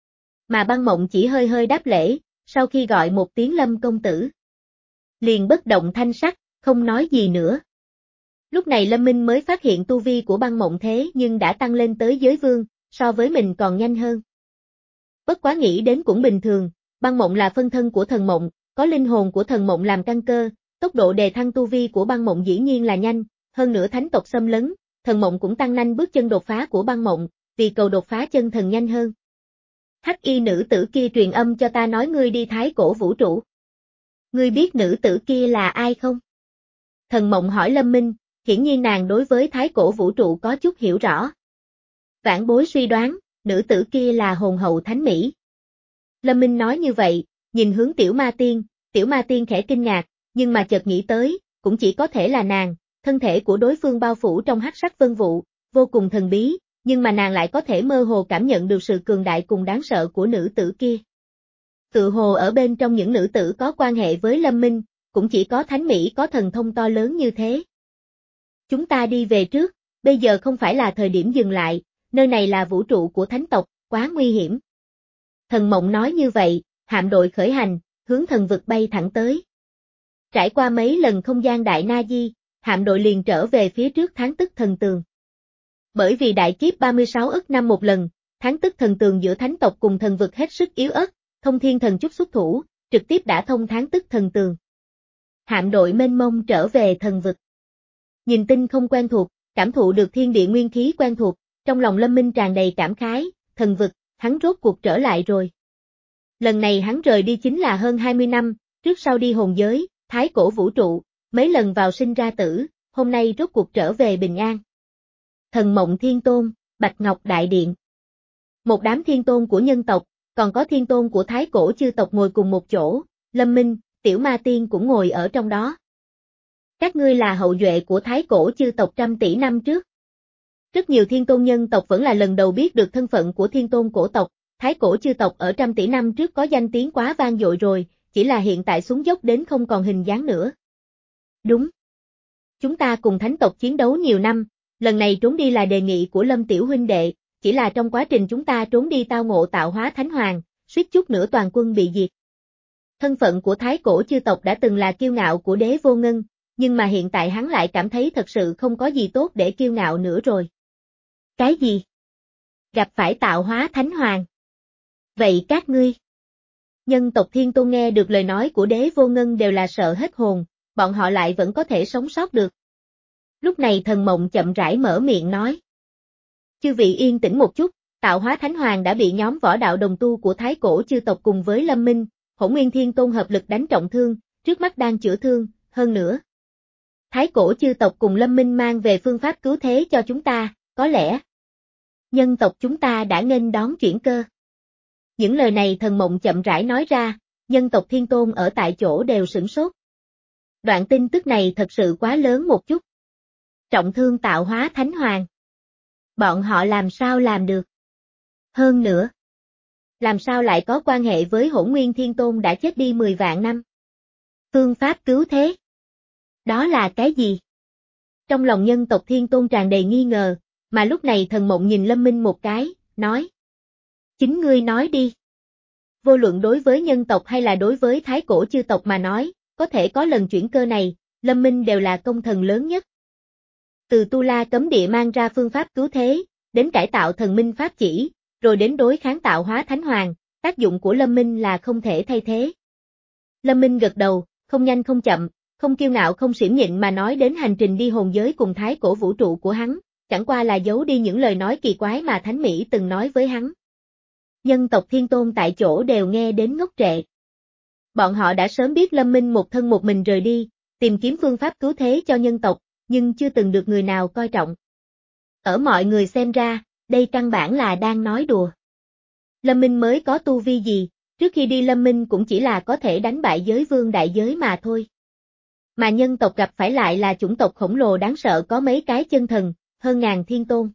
S1: Mà Băng Mộng chỉ hơi hơi đáp lễ, sau khi gọi một tiếng Lâm công tử, liền bất động thanh sắc, không nói gì nữa. Lúc này Lâm Minh mới phát hiện tu vi của Băng Mộng thế nhưng đã tăng lên tới giới vương, so với mình còn nhanh hơn. Bất quá nghĩ đến cũng bình thường, Băng Mộng là phân thân của Thần Mộng, có linh hồn của Thần Mộng làm căn cơ, tốc độ đề thăng tu vi của Băng Mộng dĩ nhiên là nhanh, hơn nữa thánh tộc xâm lấn, Thần Mộng cũng tăng nhanh bước chân đột phá của Băng Mộng, vì cầu đột phá chân thần nhanh hơn. Hắc y nữ tử kia truyền âm cho ta nói ngươi đi Thái Cổ vũ trụ. Ngươi biết nữ tử kia là ai không? Thần Mộng hỏi Lâm Minh, hiển nhiên nàng đối với Thái Cổ vũ trụ có chút hiểu rõ. Vãn bối suy đoán, nữ tử kia là hồn hậu thánh mỹ. Lâm Minh nói như vậy, nhìn hướng Tiểu Ma Tiên, Tiểu Ma Tiên khẽ kinh ngạc, nhưng mà chợt nghĩ tới, cũng chỉ có thể là nàng, thân thể của đối phương bao phủ trong hắc sắc vân vụ, vô cùng thần bí, nhưng mà nàng lại có thể mơ hồ cảm nhận được sự cường đại cùng đáng sợ của nữ tử kia. Tự hồ ở bên trong những nữ tử có quan hệ với Lâm Minh, cũng chỉ có thánh mỹ có thần thông to lớn như thế. Chúng ta đi về trước, bây giờ không phải là thời điểm dừng lại, nơi này là vũ trụ của thánh tộc, quá nguy hiểm. Thần Mộng nói như vậy, hạm đội khởi hành, hướng thần vực bay thẳng tới. Trải qua mấy lần không gian đại na di, hạm đội liền trở về phía trước tháng tức thần tường. Bởi vì đại kiếp ba mươi sáu ức năm một lần, tháng tức thần tường giữa thánh tộc cùng thần vực hết sức yếu ớt, Thông Thiên Thần Chúc xuất thủ, trực tiếp đã thông tháng tức thần tường. Hạm đội mênh mông trở về thần vực. Nhìn tinh không quen thuộc, cảm thụ được thiên địa nguyên khí quen thuộc, trong lòng Lâm Minh tràn đầy cảm khái, thần vực, hắn rốt cuộc trở lại rồi. Lần này hắn rời đi chính là hơn hai mươi năm, trước sau đi hồn giới, Thái Cổ vũ trụ, mấy lần vào sinh ra tử, hôm nay rốt cuộc trở về bình an. Thần Mộng Thiên Tôn, Bạch Ngọc Đại Điện. Một đám thiên tôn của nhân tộc, còn có thiên tôn của Thái Cổ chư tộc ngồi cùng một chỗ, Lâm Minh, Tiểu Ma Tiên cũng ngồi ở trong đó. Các ngươi là hậu duệ của Thái Cổ chư tộc trăm tỷ năm trước. Rất nhiều thiên tôn nhân tộc vẫn là lần đầu biết được thân phận của thiên tôn cổ tộc, Thái cổ chư tộc ở trăm tỷ năm trước có danh tiếng quá vang dội rồi, chỉ là hiện tại xuống dốc đến không còn hình dáng nữa. Đúng. Chúng ta cùng thánh tộc chiến đấu nhiều năm, lần này trốn đi là đề nghị của Lâm tiểu huynh đệ, chỉ là trong quá trình chúng ta trốn đi tao ngộ tạo hóa thánh hoàng, suýt chút nữa toàn quân bị diệt. Thân phận của thái cổ chư tộc đã từng là kiêu ngạo của đế vô ngân, nhưng mà hiện tại hắn lại cảm thấy thật sự không có gì tốt để kiêu ngạo nữa rồi. Cái gì? Gặp phải tạo hóa thánh hoàng. Vậy các ngươi? Nhân tộc Thiên Tôn nghe được lời nói của đế vô ngân đều là sợ hết hồn, bọn họ lại vẫn có thể sống sót được. Lúc này Thần Mộng chậm rãi mở miệng nói. Chư vị yên tĩnh một chút, tạo hóa thánh hoàng đã bị nhóm võ đạo đồng tu của thái cổ chư tộc cùng với Lâm Minh, Hỗn Nguyên Thiên Tôn hợp lực đánh trọng thương, trước mắt đang chữa thương, hơn nữa. Thái cổ chư tộc cùng Lâm Minh mang về phương pháp cứu thế cho chúng ta, có lẽ. Nhân tộc chúng ta đã nghênh đón chuyển cơ. Những lời này Thần Mộng chậm rãi nói ra, nhân tộc Thiên Tôn ở tại chỗ đều sửng sốt. Đoạn tin tức này thật sự quá lớn một chút. Trọng thương tạo hóa thánh hoàng. Bọn họ làm sao làm được? Hơn nữa, làm sao lại có quan hệ với Hỗn Nguyên Thiên Tôn đã chết đi mười vạn năm? Phương pháp cứu thế. Đó là cái gì? Trong lòng nhân tộc Thiên Tôn tràn đầy nghi ngờ, mà lúc này Thần Mộng nhìn Lâm Minh một cái, nói. Chính ngươi nói đi. Vô luận đối với nhân tộc hay là đối với thái cổ chư tộc mà nói, có thể có lần chuyển cơ này, Lâm Minh đều là công thần lớn nhất. Từ Tu La cấm địa mang ra phương pháp cứu thế, đến cải tạo thần minh pháp chỉ, rồi đến đối kháng tạo hóa thánh hoàng, tác dụng của Lâm Minh là không thể thay thế. Lâm Minh gật đầu, không nhanh không chậm, không kiêu ngạo không xiểm nhịn mà nói đến hành trình đi hồn giới cùng thái cổ vũ trụ của hắn, chẳng qua là giấu đi những lời nói kỳ quái mà Thánh Mỹ từng nói với hắn. Nhân tộc Thiên Tôn tại chỗ đều nghe đến ngốc trệ. Bọn họ đã sớm biết Lâm Minh một thân một mình rời đi, tìm kiếm phương pháp cứu thế cho nhân tộc, nhưng chưa từng được người nào coi trọng. Ở mọi người xem ra, đây căn bản là đang nói đùa. Lâm Minh mới có tu vi gì, trước khi đi Lâm Minh cũng chỉ là có thể đánh bại giới vương đại giới mà thôi. Mà nhân tộc gặp phải lại là chủng tộc khổng lồ đáng sợ có mấy cái chân thần, hơn ngàn thiên tôn.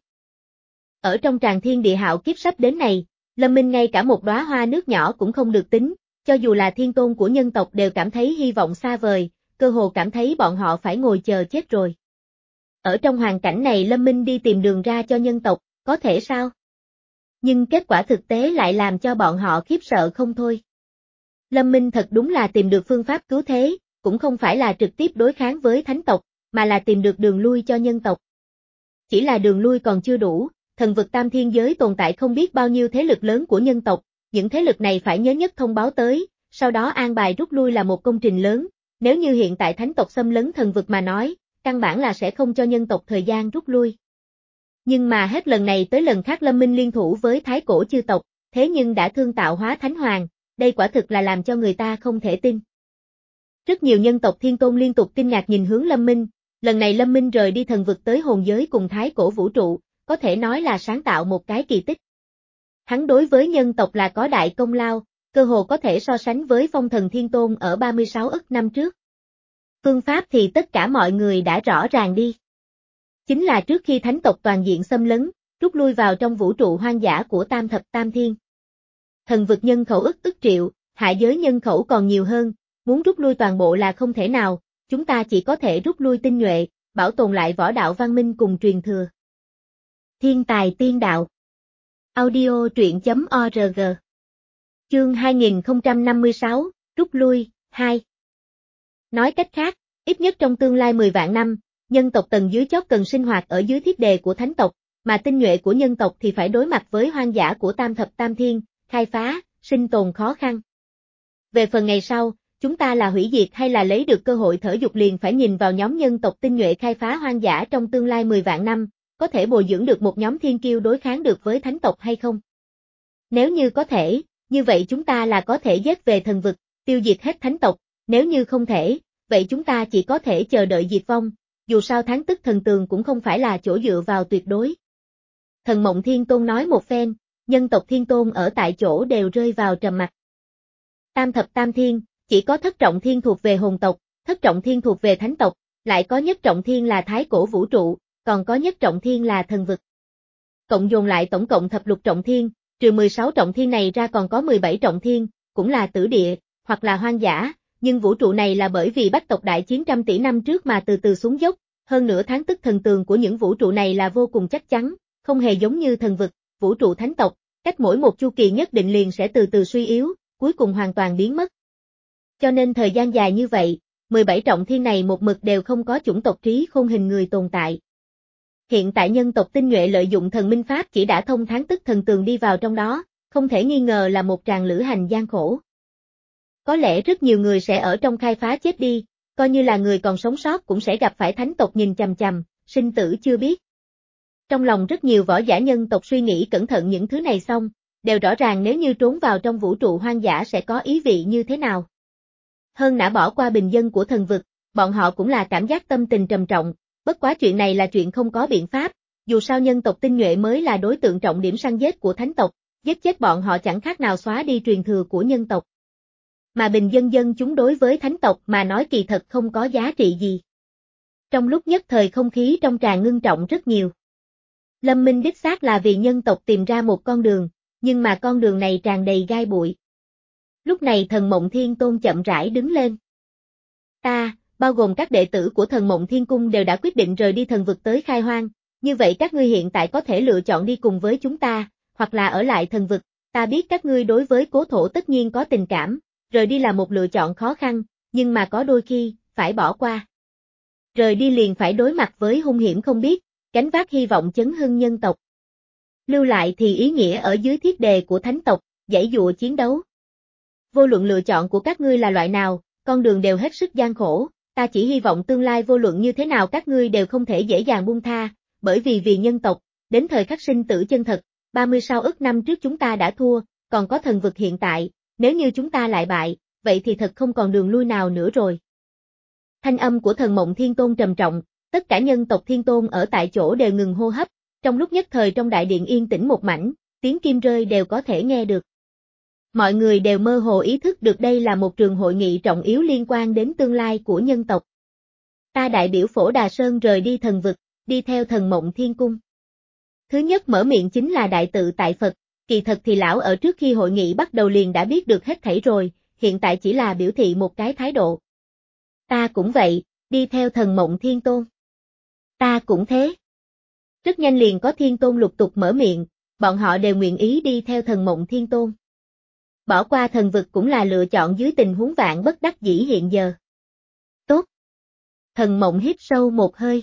S1: Ở trong tràng thiên địa hạo kiếp sắp đến này, Lâm Minh ngay cả một đóa hoa nước nhỏ cũng không được tính, cho dù là thiên tôn của nhân tộc đều cảm thấy hy vọng xa vời, cơ hồ cảm thấy bọn họ phải ngồi chờ chết rồi. Ở trong hoàn cảnh này Lâm Minh đi tìm đường ra cho nhân tộc, có thể sao? Nhưng kết quả thực tế lại làm cho bọn họ khiếp sợ không thôi. Lâm Minh thật đúng là tìm được phương pháp cứu thế, cũng không phải là trực tiếp đối kháng với thánh tộc, mà là tìm được đường lui cho nhân tộc. Chỉ là đường lui còn chưa đủ, thần vực tam thiên giới tồn tại không biết bao nhiêu thế lực lớn của nhân tộc, những thế lực này phải nhớ nhất thông báo tới, sau đó an bài rút lui là một công trình lớn, nếu như hiện tại thánh tộc xâm lấn thần vực mà nói, căn bản là sẽ không cho nhân tộc thời gian rút lui. Nhưng mà hết lần này tới lần khác Lâm Minh liên thủ với thái cổ chư tộc, thế nhưng đã thương tạo hóa thánh hoàng, đây quả thực là làm cho người ta không thể tin. Rất nhiều nhân tộc thiên tôn liên tục kinh ngạc nhìn hướng Lâm Minh, lần này Lâm Minh rời đi thần vực tới hồn giới cùng thái cổ vũ trụ, có thể nói là sáng tạo một cái kỳ tích. Hắn đối với nhân tộc là có đại công lao, cơ hồ có thể so sánh với phong thần thiên tôn ở ba mươi sáu ức năm trước. Phương pháp thì tất cả mọi người đã rõ ràng đi. Chính là trước khi thánh tộc toàn diện xâm lấn, rút lui vào trong vũ trụ hoang dã của tam thập tam thiên. Thần vực nhân khẩu ức ức triệu, hạ giới nhân khẩu còn nhiều hơn, muốn rút lui toàn bộ là không thể nào, chúng ta chỉ có thể rút lui tinh nhuệ, bảo tồn lại võ đạo văn minh cùng truyền thừa. Thiên tài tiên đạo. Audio truyện chấm org. Chương hai nghìn không trăm năm mươi sáu, rút lui, hai. Nói cách khác, ít nhất trong tương lai mười vạn năm, nhân tộc tầng dưới chót cần sinh hoạt ở dưới thiết đề của thánh tộc, mà tinh nhuệ của nhân tộc thì phải đối mặt với hoang dã của tam thập tam thiên, khai phá, sinh tồn khó khăn. Về phần ngày sau, chúng ta là hủy diệt hay là lấy được cơ hội thở dục liền phải nhìn vào nhóm nhân tộc tinh nhuệ khai phá hoang dã trong tương lai mười vạn năm, có thể bồi dưỡng được một nhóm thiên kiêu đối kháng được với thánh tộc hay không. Nếu như có thể, như vậy chúng ta là có thể giết về thần vực, tiêu diệt hết thánh tộc, nếu như không thể, vậy chúng ta chỉ có thể chờ đợi diệt vong, dù sao thắng tức thần tường cũng không phải là chỗ dựa vào tuyệt đối. Thần Mộng Thiên Tôn nói một phen, nhân tộc Thiên Tôn ở tại chỗ đều rơi vào trầm mặc. Tam thập tam thiên, chỉ có thất trọng thiên thuộc về hồn tộc, thất trọng thiên thuộc về thánh tộc, lại có nhất trọng thiên là thái cổ vũ trụ, còn có nhất trọng thiên là thần vực. Cộng dồn lại tổng cộng thập lục trọng thiên, Trừ mười sáu trọng thiên này ra còn có mười bảy trọng thiên, cũng là tử địa, hoặc là hoang dã, nhưng vũ trụ này là bởi vì bách tộc đại chiến trăm tỷ năm trước mà từ từ xuống dốc, hơn nữa tháng tức thần tường của những vũ trụ này là vô cùng chắc chắn, không hề giống như thần vực, vũ trụ thánh tộc, cách mỗi một chu kỳ nhất định liền sẽ từ từ suy yếu, cuối cùng hoàn toàn biến mất. Cho nên thời gian dài như vậy, mười bảy trọng thiên này một mực đều không có chủng tộc trí khôn hình người tồn tại. Hiện tại nhân tộc tinh nhuệ lợi dụng thần minh pháp chỉ đã thông tháng tức thần tường đi vào trong đó, không thể nghi ngờ là một tràng lữ hành gian khổ. Có lẽ rất nhiều người sẽ ở trong khai phá chết đi, coi như là người còn sống sót cũng sẽ gặp phải thánh tộc nhìn chằm chằm, sinh tử chưa biết. Trong lòng rất nhiều võ giả nhân tộc suy nghĩ cẩn thận những thứ này xong, đều rõ ràng nếu như trốn vào trong vũ trụ hoang dã sẽ có ý vị như thế nào. Hơn nã bỏ qua bình dân của thần vực, bọn họ cũng là cảm giác tâm tình trầm trọng, bất quá chuyện này là chuyện không có biện pháp, dù sao nhân tộc tinh nhuệ mới là đối tượng trọng điểm săn giết của thánh tộc, giết chết bọn họ chẳng khác nào xóa đi truyền thừa của nhân tộc. Mà bình dân dân chúng đối với thánh tộc mà nói kỳ thật không có giá trị gì. Trong lúc nhất thời không khí trong tràng ngưng trọng rất nhiều. Lâm Minh đích xác là vì nhân tộc tìm ra một con đường, nhưng mà con đường này tràn đầy gai bụi. Lúc này thần Mộng Thiên Tôn chậm rãi đứng lên. Ta, bao gồm các đệ tử của thần Mộng Thiên Cung đều đã quyết định rời đi thần vực tới khai hoang, như vậy các ngươi hiện tại có thể lựa chọn đi cùng với chúng ta, hoặc là ở lại thần vực, ta biết các ngươi đối với cố thổ tất nhiên có tình cảm, rời đi là một lựa chọn khó khăn, nhưng mà có đôi khi, phải bỏ qua. Rời đi liền phải đối mặt với hung hiểm không biết, gánh vác hy vọng chấn hưng nhân tộc. Lưu lại thì ý nghĩa ở dưới thiết đề của thánh tộc, giãy dụa chiến đấu. Vô luận lựa chọn của các ngươi là loại nào, con đường đều hết sức gian khổ, ta chỉ hy vọng tương lai vô luận như thế nào các ngươi đều không thể dễ dàng buông tha, bởi vì vì nhân tộc, đến thời khắc sinh tử chân thật, ba mươi sao ức năm trước chúng ta đã thua, còn có thần vực hiện tại, nếu như chúng ta lại bại, vậy thì thật không còn đường lui nào nữa rồi. Thanh âm của thần Mộng Thiên Tôn trầm trọng, tất cả nhân tộc Thiên Tôn ở tại chỗ đều ngừng hô hấp, trong lúc nhất thời trong đại điện yên tĩnh một mảnh, tiếng kim rơi đều có thể nghe được. Mọi người đều mơ hồ ý thức được đây là một trường hội nghị trọng yếu liên quan đến tương lai của nhân tộc. Ta đại biểu Phổ Đà Sơn rời đi thần vực, đi theo thần Mộng Thiên Cung. Thứ nhất mở miệng chính là đại tự tại Phật, kỳ thật thì lão ở trước khi hội nghị bắt đầu liền đã biết được hết thảy rồi, hiện tại chỉ là biểu thị một cái thái độ. Ta cũng vậy, đi theo thần Mộng Thiên Tôn. Ta cũng thế. Rất nhanh liền có Thiên Tôn lục tục mở miệng, bọn họ đều nguyện ý đi theo thần Mộng Thiên Tôn. Bỏ qua thần vực cũng là lựa chọn dưới tình huống vạn bất đắc dĩ hiện giờ. Tốt. Thần Mộng hít sâu một hơi.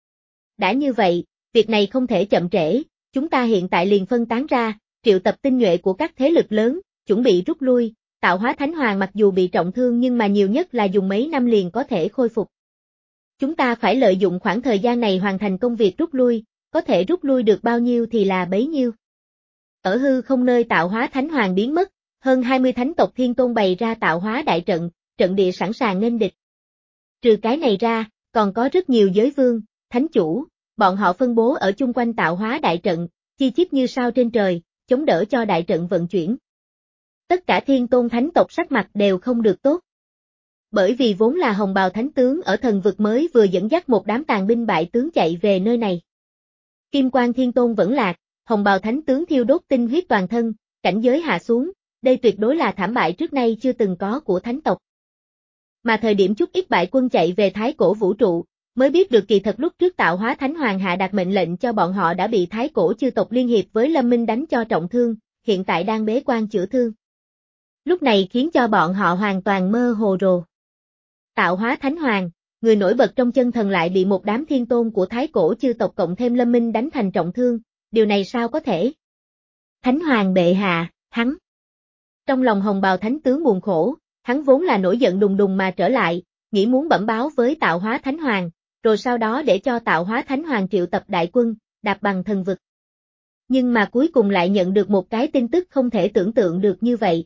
S1: Đã như vậy, việc này không thể chậm trễ, chúng ta hiện tại liền phân tán ra, triệu tập tinh nhuệ của các thế lực lớn, chuẩn bị rút lui, Tạo Hóa Thánh Hoàng mặc dù bị trọng thương nhưng mà nhiều nhất là dùng mấy năm liền có thể khôi phục. Chúng ta phải lợi dụng khoảng thời gian này hoàn thành công việc rút lui, có thể rút lui được bao nhiêu thì là bấy nhiêu. Ở hư không nơi Tạo Hóa Thánh Hoàng biến mất, hơn hai mươi thánh tộc Thiên Tôn bày ra Tạo Hóa đại trận, trận địa sẵn sàng nghênh địch. Trừ cái này ra, còn có rất nhiều giới vương, thánh chủ, bọn họ phân bố ở chung quanh Tạo Hóa đại trận, chi chít như sao trên trời, chống đỡ cho đại trận vận chuyển. Tất cả Thiên Tôn thánh tộc sắc mặt đều không được tốt. Bởi vì vốn là hồng bào thánh tướng ở thần vực mới vừa dẫn dắt một đám tàn binh bại tướng chạy về nơi này. Kim Quang Thiên Tôn vẫn lạc, hồng bào thánh tướng thiêu đốt tinh huyết toàn thân, cảnh giới hạ xuống, đây tuyệt đối là thảm bại trước nay chưa từng có của thánh tộc. Mà thời điểm chút ít bại quân chạy về thái cổ vũ trụ, mới biết được kỳ thật lúc trước Tạo Hóa Thánh Hoàng hạ đạt mệnh lệnh cho bọn họ đã bị thái cổ chư tộc liên hiệp với Lâm Minh đánh cho trọng thương, hiện tại đang bế quan chữa thương. Lúc này khiến cho bọn họ hoàn toàn mơ hồ rồ. Tạo Hóa Thánh Hoàng, người nổi bật trong chân thần lại bị một đám thiên tôn của thái cổ chư tộc cộng thêm Lâm Minh đánh thành trọng thương, điều này sao có thể? Thánh Hoàng bệ hạ, hắn. Trong lòng hồng bào thánh tướng buồn khổ, hắn vốn là nổi giận đùng đùng mà trở lại, nghĩ muốn bẩm báo với Tạo Hóa Thánh Hoàng, rồi sau đó để cho Tạo Hóa Thánh Hoàng triệu tập đại quân, đạp bằng thần vực. Nhưng mà cuối cùng lại nhận được một cái tin tức không thể tưởng tượng được như vậy.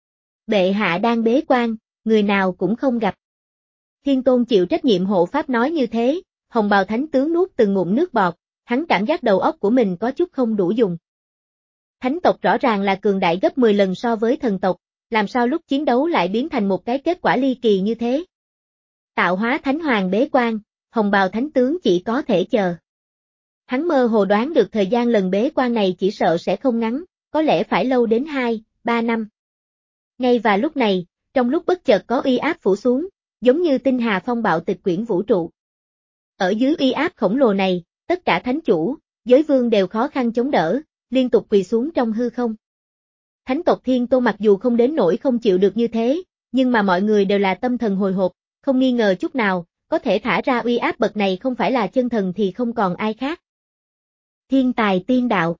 S1: Bệ hạ đang bế quan, người nào cũng không gặp. Thiên Tôn chịu trách nhiệm hộ pháp nói như thế, hồng bào thánh tướng nuốt từng ngụm nước bọt, hắn cảm giác đầu óc của mình có chút không đủ dùng. Thánh tộc rõ ràng là cường đại gấp mười lần so với thần tộc, làm sao lúc chiến đấu lại biến thành một cái kết quả ly kỳ như thế? Tạo Hóa Thánh Hoàng bế quan, hồng bào thánh tướng chỉ có thể chờ. Hắn mơ hồ đoán được thời gian lần bế quan này chỉ sợ sẽ không ngắn, có lẽ phải lâu đến hai, ba năm. Ngay và lúc này, trong lúc bất chợt có uy áp phủ xuống, giống như tinh hà phong bạo tịch quyển vũ trụ. Ở dưới uy áp khổng lồ này, tất cả thánh chủ, giới vương đều khó khăn chống đỡ, liên tục quỳ xuống trong hư không. Thánh tộc Thiên Tôn mặc dù không đến nỗi không chịu được như thế, nhưng mà mọi người đều là tâm thần hồi hộp, không nghi ngờ chút nào, có thể thả ra uy áp bậc này không phải là chân thần thì không còn ai khác. Thiên tài tiên đạo.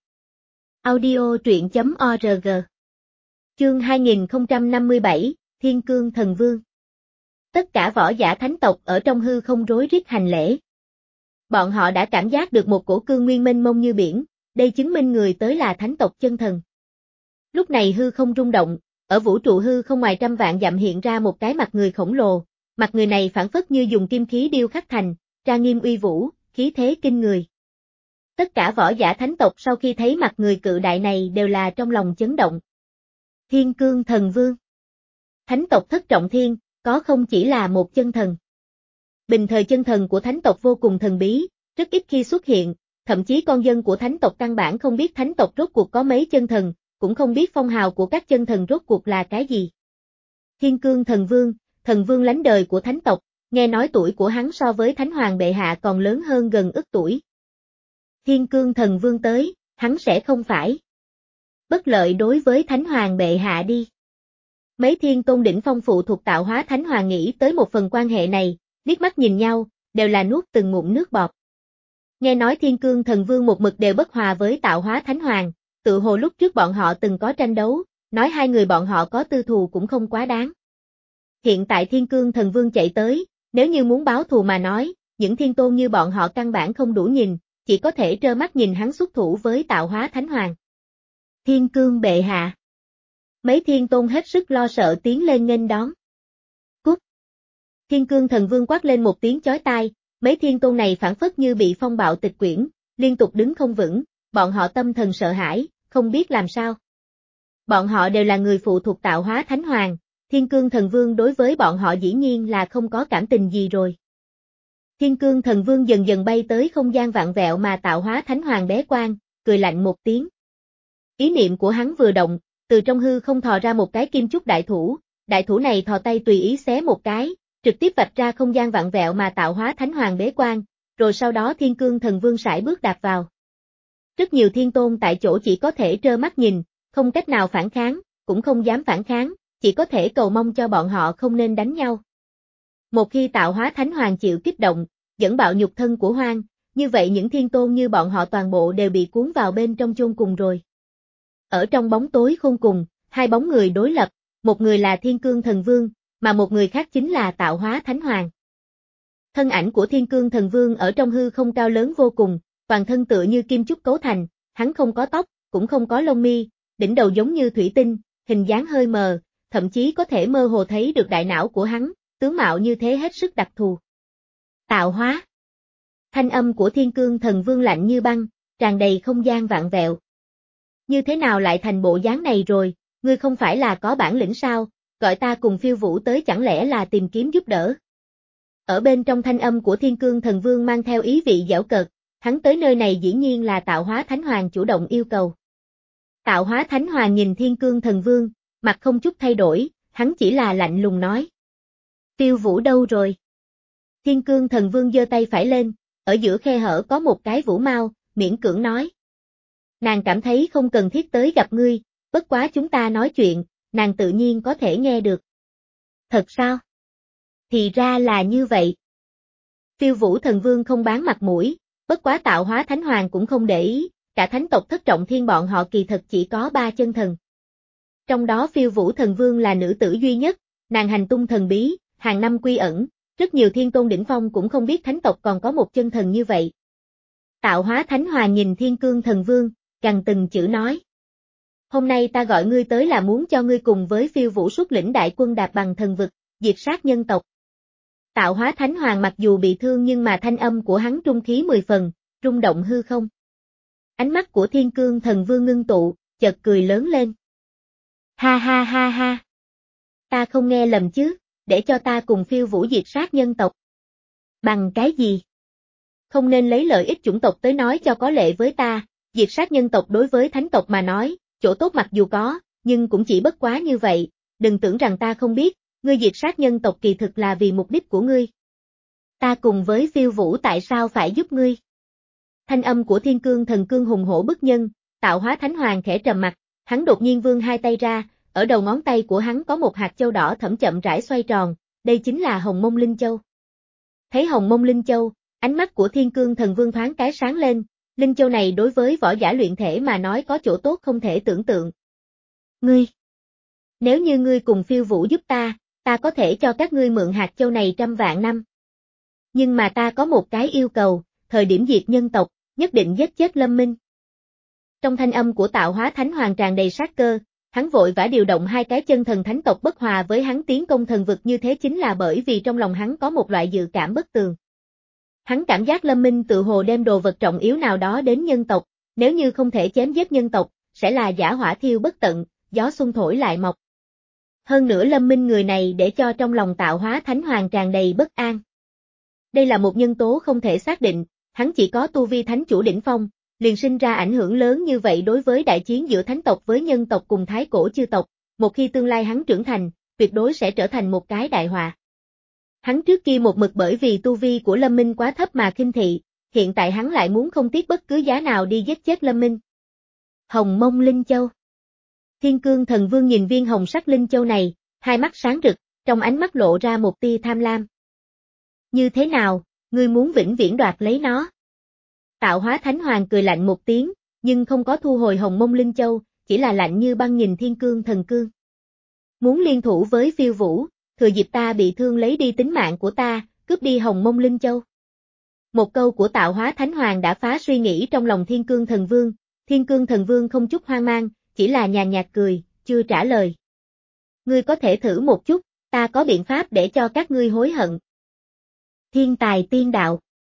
S1: Audio truyện chấm org. Chương hai nghìn không trăm năm mươi bảy, Thiên Cương Thần Vương. Tất cả võ giả thánh tộc ở trong hư không rối rít hành lễ. Bọn họ đã cảm giác được một cổ cương nguyên mênh mông như biển, đây chứng minh người tới là thánh tộc chân thần. Lúc này hư không rung động, ở vũ trụ hư không ngoài trăm vạn dặm hiện ra một cái mặt người khổng lồ, mặt người này phản phất như dùng kim khí điêu khắc thành, trang nghiêm uy vũ, khí thế kinh người. Tất cả võ giả thánh tộc sau khi thấy mặt người cự đại này đều là trong lòng chấn động. Thiên Cương Thần Vương. Thánh tộc thất trọng thiên, có không chỉ là một chân thần. Bình thời chân thần của thánh tộc vô cùng thần bí, rất ít khi xuất hiện, thậm chí con dân của thánh tộc căn bản không biết thánh tộc rốt cuộc có mấy chân thần, cũng không biết phong hào của các chân thần rốt cuộc là cái gì. Thiên Cương Thần Vương, thần vương lánh đời của thánh tộc, nghe nói tuổi của hắn so với Thánh Hoàng bệ hạ còn lớn hơn gần ức tuổi. Thiên Cương Thần Vương tới, hắn sẽ không phải bất lợi đối với Thánh Hoàng bệ hạ đi. Mấy thiên tôn đỉnh phong phụ thuộc tạo hóa Thánh Hoàng nghĩ tới một phần quan hệ này, liếc mắt nhìn nhau, đều là nuốt từng ngụm nước bọt. Nghe nói Thiên Cương Thần Vương một mực đều bất hòa với tạo hóa Thánh Hoàng, tự hồ lúc trước bọn họ từng có tranh đấu, nói hai người bọn họ có tư thù cũng không quá đáng. Hiện tại Thiên Cương Thần Vương chạy tới, nếu như muốn báo thù mà nói, những thiên tôn như bọn họ căn bản không đủ nhìn, chỉ có thể trơ mắt nhìn hắn xuất thủ với tạo hóa Thánh Hoàng. Thiên Cương bệ hạ. Mấy thiên tôn hết sức lo sợ tiến lên nghênh đón. Cút. Thiên Cương Thần Vương quát lên một tiếng chói tai, mấy thiên tôn này phản phất như bị phong bạo tịch quyển, liên tục đứng không vững, bọn họ tâm thần sợ hãi, không biết làm sao. Bọn họ đều là người phụ thuộc tạo hóa Thánh Hoàng, Thiên Cương Thần Vương đối với bọn họ dĩ nhiên là không có cảm tình gì rồi. Thiên Cương Thần Vương dần dần bay tới không gian vạn vẹo mà tạo hóa Thánh Hoàng bế quan, cười lạnh một tiếng. Ý niệm của hắn vừa động, từ trong hư không thò ra một cái kim chúc đại thủ, đại thủ này thò tay tùy ý xé một cái, trực tiếp vạch ra không gian vạn vẹo mà tạo hóa Thánh Hoàng bế quan, rồi sau đó Thiên Cương Thần Vương sải bước đạp vào. Rất nhiều thiên tôn tại chỗ chỉ có thể trơ mắt nhìn, không cách nào phản kháng, cũng không dám phản kháng, chỉ có thể cầu mong cho bọn họ không nên đánh nhau. Một khi tạo hóa Thánh Hoàng chịu kích động, dẫn bạo nhục thân của Hoang, như vậy những thiên tôn như bọn họ toàn bộ đều bị cuốn vào bên trong chôn cùng rồi. Ở trong bóng tối khôn cùng, hai bóng người đối lập, một người là Thiên Cương Thần Vương, mà một người khác chính là tạo hóa Thánh Hoàng. Thân ảnh của Thiên Cương Thần Vương ở trong hư không cao lớn vô cùng, toàn thân tựa như kim chúc cấu thành, hắn không có tóc, cũng không có lông mi, đỉnh đầu giống như thủy tinh, hình dáng hơi mờ, thậm chí có thể mơ hồ thấy được đại não của hắn, tướng mạo như thế hết sức đặc thù. Tạo hóa. Thanh âm của Thiên Cương Thần Vương lạnh như băng, tràn đầy không gian vạn vẹo. Như thế nào lại thành bộ dáng này rồi, ngươi không phải là có bản lĩnh sao, gọi ta cùng phiêu vũ tới chẳng lẽ là tìm kiếm giúp đỡ. Ở bên trong thanh âm của Thiên Cương Thần Vương mang theo ý vị giễu cợt, hắn tới nơi này dĩ nhiên là tạo hóa Thánh Hoàng chủ động yêu cầu. Tạo hóa Thánh Hoàng nhìn Thiên Cương Thần Vương, mặt không chút thay đổi, hắn chỉ là lạnh lùng nói. Phiêu vũ đâu rồi? Thiên Cương Thần Vương giơ tay phải lên, ở giữa khe hở có một cái vũ mao, miễn cưỡng nói. Nàng cảm thấy không cần thiết tới gặp ngươi, bất quá chúng ta nói chuyện, nàng tự nhiên có thể nghe được. Thật sao? Thì ra là như vậy. Phiêu vũ thần vương không bán mặt mũi, bất quá tạo hóa Thánh Hoàng cũng không để ý, cả thánh tộc thất trọng thiên bọn họ kỳ thật chỉ có ba chân thần. Trong đó phiêu vũ thần vương là nữ tử duy nhất, nàng hành tung thần bí, hàng năm quy ẩn, rất nhiều thiên tôn đỉnh phong cũng không biết thánh tộc còn có một chân thần như vậy. Tạo hóa Thánh Hoàng nhìn Thiên Cương Thần Vương, gằn từng chữ nói. Hôm nay ta gọi ngươi tới là muốn cho ngươi cùng với phiêu vũ xuất lĩnh đại quân đạp bằng thần vực, diệt sát nhân tộc. Tạo hóa Thánh Hoàng mặc dù bị thương nhưng mà thanh âm của hắn trung khí mười phần, rung động hư không. Ánh mắt của Thiên Cương Thần Vương ngưng tụ, chợt cười lớn lên. Ha ha ha ha. Ta không nghe lầm chứ, để cho ta cùng phiêu vũ diệt sát nhân tộc. Bằng cái gì? Không nên lấy lợi ích chủng tộc tới nói cho có lệ với ta, diệt sát nhân tộc đối với thánh tộc mà nói, chỗ tốt mặc dù có, nhưng cũng chỉ bất quá như vậy, đừng tưởng rằng ta không biết, ngươi diệt sát nhân tộc kỳ thực là vì mục đích của ngươi. Ta cùng với phiêu vũ tại sao phải giúp ngươi? Thanh âm của Thiên Cương Thần Cương hùng hổ bức nhân, Tạo Hóa Thánh Hoàng khẽ trầm mặt, hắn đột nhiên vươn hai tay ra, ở đầu ngón tay của hắn có một hạt châu đỏ thẫm chậm rãi xoay tròn, đây chính là Hồng Mông Linh Châu. Thấy Hồng Mông Linh Châu, ánh mắt của Thiên Cương Thần Vương thoáng cái sáng lên, Linh Châu này đối với võ giả luyện thể mà nói có chỗ tốt không thể tưởng tượng. Ngươi! Nếu như ngươi cùng phiêu vũ giúp ta, ta có thể cho các ngươi mượn hạt châu này trăm vạn năm. Nhưng mà ta có một cái yêu cầu, thời điểm diệt nhân tộc, nhất định giết chết Lâm Minh. Trong thanh âm của Tạo Hóa Thánh Hoàng tràn đầy sát cơ, hắn vội vã điều động hai cái chân thần thánh tộc bất hòa với hắn tiến công thần vực như thế chính là bởi vì trong lòng hắn có một loại dự cảm bất tường. Hắn cảm giác Lâm Minh tự hồ đem đồ vật trọng yếu nào đó đến nhân tộc, nếu như không thể chém giết nhân tộc, sẽ là giả hỏa thiêu bất tận, gió xuân thổi lại mọc. Hơn nữa Lâm Minh người này để cho trong lòng Tạo Hóa Thánh Hoàng tràn đầy bất an. Đây là một nhân tố không thể xác định, hắn chỉ có tu vi thánh chủ đỉnh phong, liền sinh ra ảnh hưởng lớn như vậy đối với đại chiến giữa thánh tộc với nhân tộc cùng thái cổ chư tộc, một khi tương lai hắn trưởng thành, tuyệt đối sẽ trở thành một cái đại họa. Hắn trước kia một mực bởi vì tu vi của Lâm Minh quá thấp mà khinh thị, hiện tại hắn lại muốn không tiếc bất cứ giá nào đi giết chết Lâm Minh. Hồng Mông Linh Châu. Thiên Cương Thần Vương nhìn viên hồng sắc Linh Châu này, hai mắt sáng rực, trong ánh mắt lộ ra một tia tham lam. Như thế nào, ngươi muốn vĩnh viễn đoạt lấy nó? Tạo Hóa Thánh Hoàng cười lạnh một tiếng, nhưng không có thu hồi Hồng Mông Linh Châu, chỉ là lạnh như băng nhìn Thiên Cương Thần Cương. Muốn liên thủ với phiêu vũ, thừa dịp ta bị thương lấy đi tính mạng của ta, cướp đi Hồng Mông Linh Châu. Một câu của Tạo Hóa Thánh Hoàng đã phá suy nghĩ trong lòng Thiên Cương Thần Vương, Thiên Cương Thần Vương không chút hoang mang, chỉ là nhàn nhạt cười, chưa trả lời. Ngươi có thể thử một chút, ta có biện pháp để cho các ngươi hối hận. Thiên tài tiên đạo.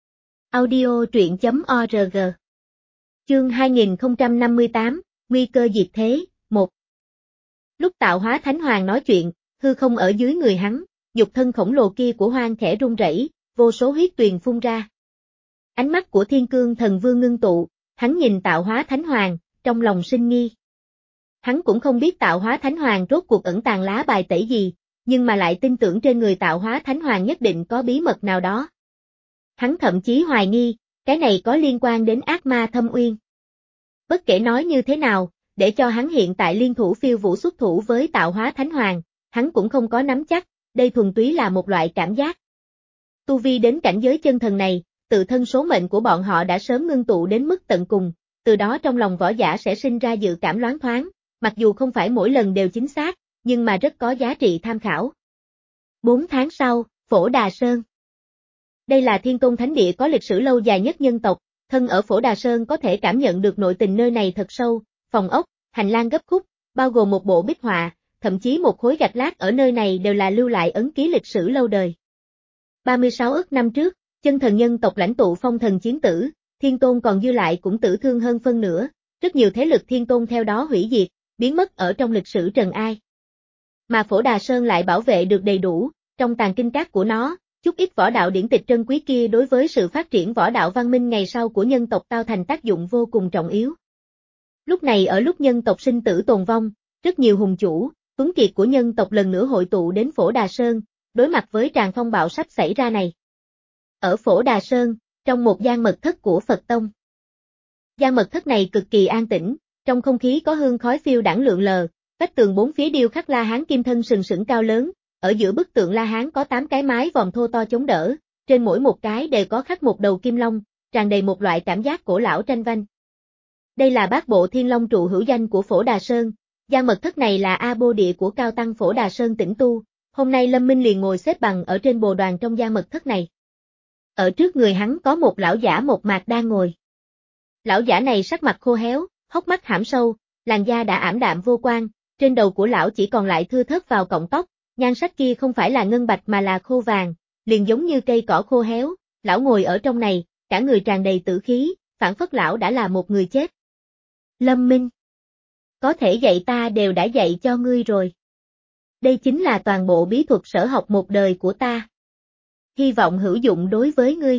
S1: Audio truyện chấm org. Chương hai nghìn không trăm năm mươi tám, Nguy cơ diệt thế, một. Lúc Tạo Hóa Thánh Hoàng nói chuyện, hư không ở dưới người hắn, nhục thân khổng lồ kia của Hoang khẽ rung rẩy, vô số huyết tuyền phun ra. Ánh mắt của Thiên Cương Thần Vương ngưng tụ, hắn nhìn Tạo Hóa Thánh Hoàng, trong lòng sinh nghi. Hắn cũng không biết Tạo Hóa Thánh Hoàng rốt cuộc ẩn tàng lá bài tẩy gì, nhưng mà lại tin tưởng trên người Tạo Hóa Thánh Hoàng nhất định có bí mật nào đó. Hắn thậm chí hoài nghi, cái này có liên quan đến ác ma thâm uyên. Bất kể nói như thế nào, để cho hắn hiện tại liên thủ phiêu vũ xuất thủ với Tạo Hóa Thánh Hoàng, hắn cũng không có nắm chắc, đây thuần túy là một loại cảm giác. Tu vi đến cảnh giới chân thần này, tự thân số mệnh của bọn họ đã sớm ngưng tụ đến mức tận cùng, từ đó trong lòng võ giả sẽ sinh ra dự cảm loáng thoáng, mặc dù không phải mỗi lần đều chính xác, nhưng mà rất có giá trị tham khảo. Bốn tháng sau, Phổ Đà Sơn. Đây là Thiên Tôn Thánh Địa có lịch sử lâu dài nhất nhân tộc, thân ở Phổ Đà Sơn có thể cảm nhận được nội tình nơi này thật sâu, phòng ốc, hành lang gấp khúc, bao gồm một bộ bích họa, thậm chí một khối gạch lát ở nơi này đều là lưu lại ấn ký lịch sử lâu đời. ba mươi sáu ức năm trước, chân thần nhân tộc lãnh tụ phong thần chiến tử, Thiên Tôn còn dư lại cũng tử thương hơn phân nửa, rất nhiều thế lực Thiên Tôn theo đó hủy diệt, biến mất ở trong lịch sử trần ai. Mà Phổ Đà Sơn lại bảo vệ được đầy đủ, trong tàng kinh các của nó, chút ít võ đạo điển tịch trân quý kia đối với sự phát triển võ đạo văn minh ngày sau của nhân tộc tạo thành tác dụng vô cùng trọng yếu. Lúc này ở lúc nhân tộc sinh tử tồn vong, rất nhiều hùng chủ, tuấn kiệt của nhân tộc lần nữa hội tụ đến Phổ Đà Sơn, đối mặt với tràn phong bạo sắp xảy ra này. Ở Phổ Đà Sơn, trong một gian mật thất của Phật Tông. Gian mật thất này cực kỳ an tĩnh, trong không khí có hương khói phiêu đãng lượn lờ, vách tường bốn phía điêu khắc La Hán kim thân sừng sững cao lớn, ở giữa bức tượng La Hán có tám cái mái vòm thô to chống đỡ, trên mỗi một cái đều có khắc một đầu kim long, tràn đầy một loại cảm giác cổ lão tranh vanh. Đây là bát bộ Thiên Long trụ hữu danh của Phổ Đà Sơn, gian mật thất này là A Bô địa của cao tăng Phổ Đà Sơn tĩnh tu, hôm nay Lâm Minh liền ngồi xếp bằng ở trên bồ đoàn trong gian mật thất này. Ở trước người hắn có một lão giả một mạc đang ngồi. Lão giả này sắc mặt khô héo, hốc mắt hãm sâu, làn da đã ảm đạm vô quang, trên đầu của lão chỉ còn lại thưa thớt vào cọng tóc, nhan sắc kia không phải là ngân bạch mà là khô vàng, liền giống như cây cỏ khô héo, lão ngồi ở trong này, cả người tràn đầy tử khí, phảng phất lão đã là một người chết. Lâm Minh, có thể dạy ta đều đã dạy cho ngươi rồi. Đây chính là toàn bộ bí thuật sở học một đời của ta. Hy vọng hữu dụng đối với ngươi.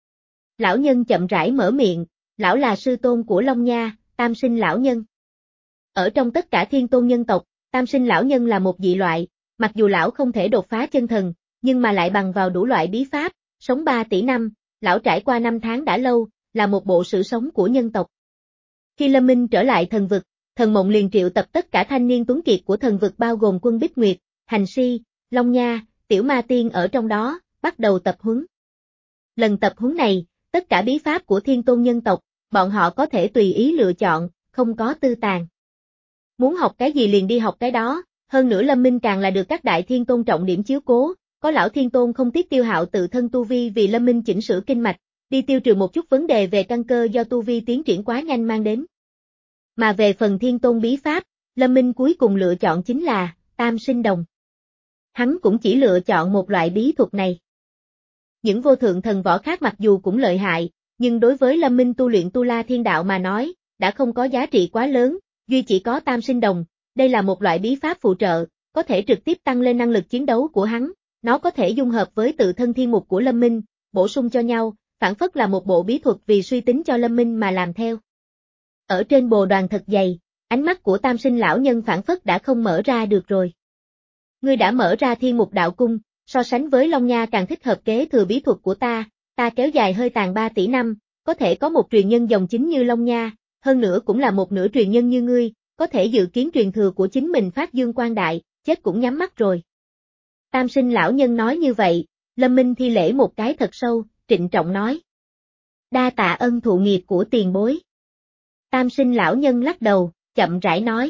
S1: Lão nhân chậm rãi mở miệng, lão là sư tôn của Long Nha, Tam Sinh lão nhân. Ở trong tất cả thiên tôn nhân tộc, Tam Sinh lão nhân là một dị loại, mặc dù lão không thể đột phá chân thần, nhưng mà lại bằng vào đủ loại bí pháp, sống ba tỷ năm, lão trải qua năm tháng đã lâu, là một bộ sử sống của nhân tộc. Khi Lâm Minh trở lại thần vực, Thần Mộng liền triệu tập tất cả thanh niên tuấn kiệt của thần vực bao gồm Quân Bích Nguyệt, Hành Si, Long Nha, Tiểu Ma Tiên ở trong đó, bắt đầu tập huấn. Lần tập huấn này, tất cả bí pháp của thiên tôn nhân tộc, bọn họ có thể tùy ý lựa chọn, không có tư tàn. Muốn học cái gì liền đi học cái đó, hơn nữa Lâm Minh càng là được các đại thiên tôn trọng điểm chiếu cố, có lão thiên tôn không tiếc tiêu hao tự thân tu vi vì Lâm Minh chỉnh sửa kinh mạch, đi tiêu trừ một chút vấn đề về căn cơ do tu vi tiến triển quá nhanh mang đến. Mà về phần thiên tôn bí pháp, Lâm Minh cuối cùng lựa chọn chính là Tam Sinh Đồng. Hắn cũng chỉ lựa chọn một loại bí thuật này. Những vô thượng thần võ khác mặc dù cũng lợi hại, nhưng đối với Lâm Minh tu luyện Tu La Thiên Đạo mà nói, đã không có giá trị quá lớn, duy chỉ có Tam Sinh Đồng, đây là một loại bí pháp phụ trợ, có thể trực tiếp tăng lên năng lực chiến đấu của hắn, nó có thể dung hợp với tự thân thiên mục của Lâm Minh, bổ sung cho nhau, phản phất là một bộ bí thuật vì suy tính cho Lâm Minh mà làm theo. Ở trên bồ đoàn thật dày, ánh mắt của Tam Sinh lão nhân phản phất đã không mở ra được rồi. Ngươi đã mở ra thiên mục đạo cung, so sánh với Long Nha càng thích hợp kế thừa bí thuật của ta, ta kéo dài hơi tàn ba tỷ năm, có thể có một truyền nhân dòng chính như Long Nha, hơn nữa cũng là một nửa truyền nhân như ngươi, có thể dự kiến truyền thừa của chính mình phát dương quang đại, chết cũng nhắm mắt rồi. Tam Sinh lão nhân nói như vậy, Lâm Minh thi lễ một cái thật sâu, trịnh trọng nói. Đa tạ ân thụ nghiệp của tiền bối. Tam Sinh lão nhân lắc đầu, chậm rãi nói.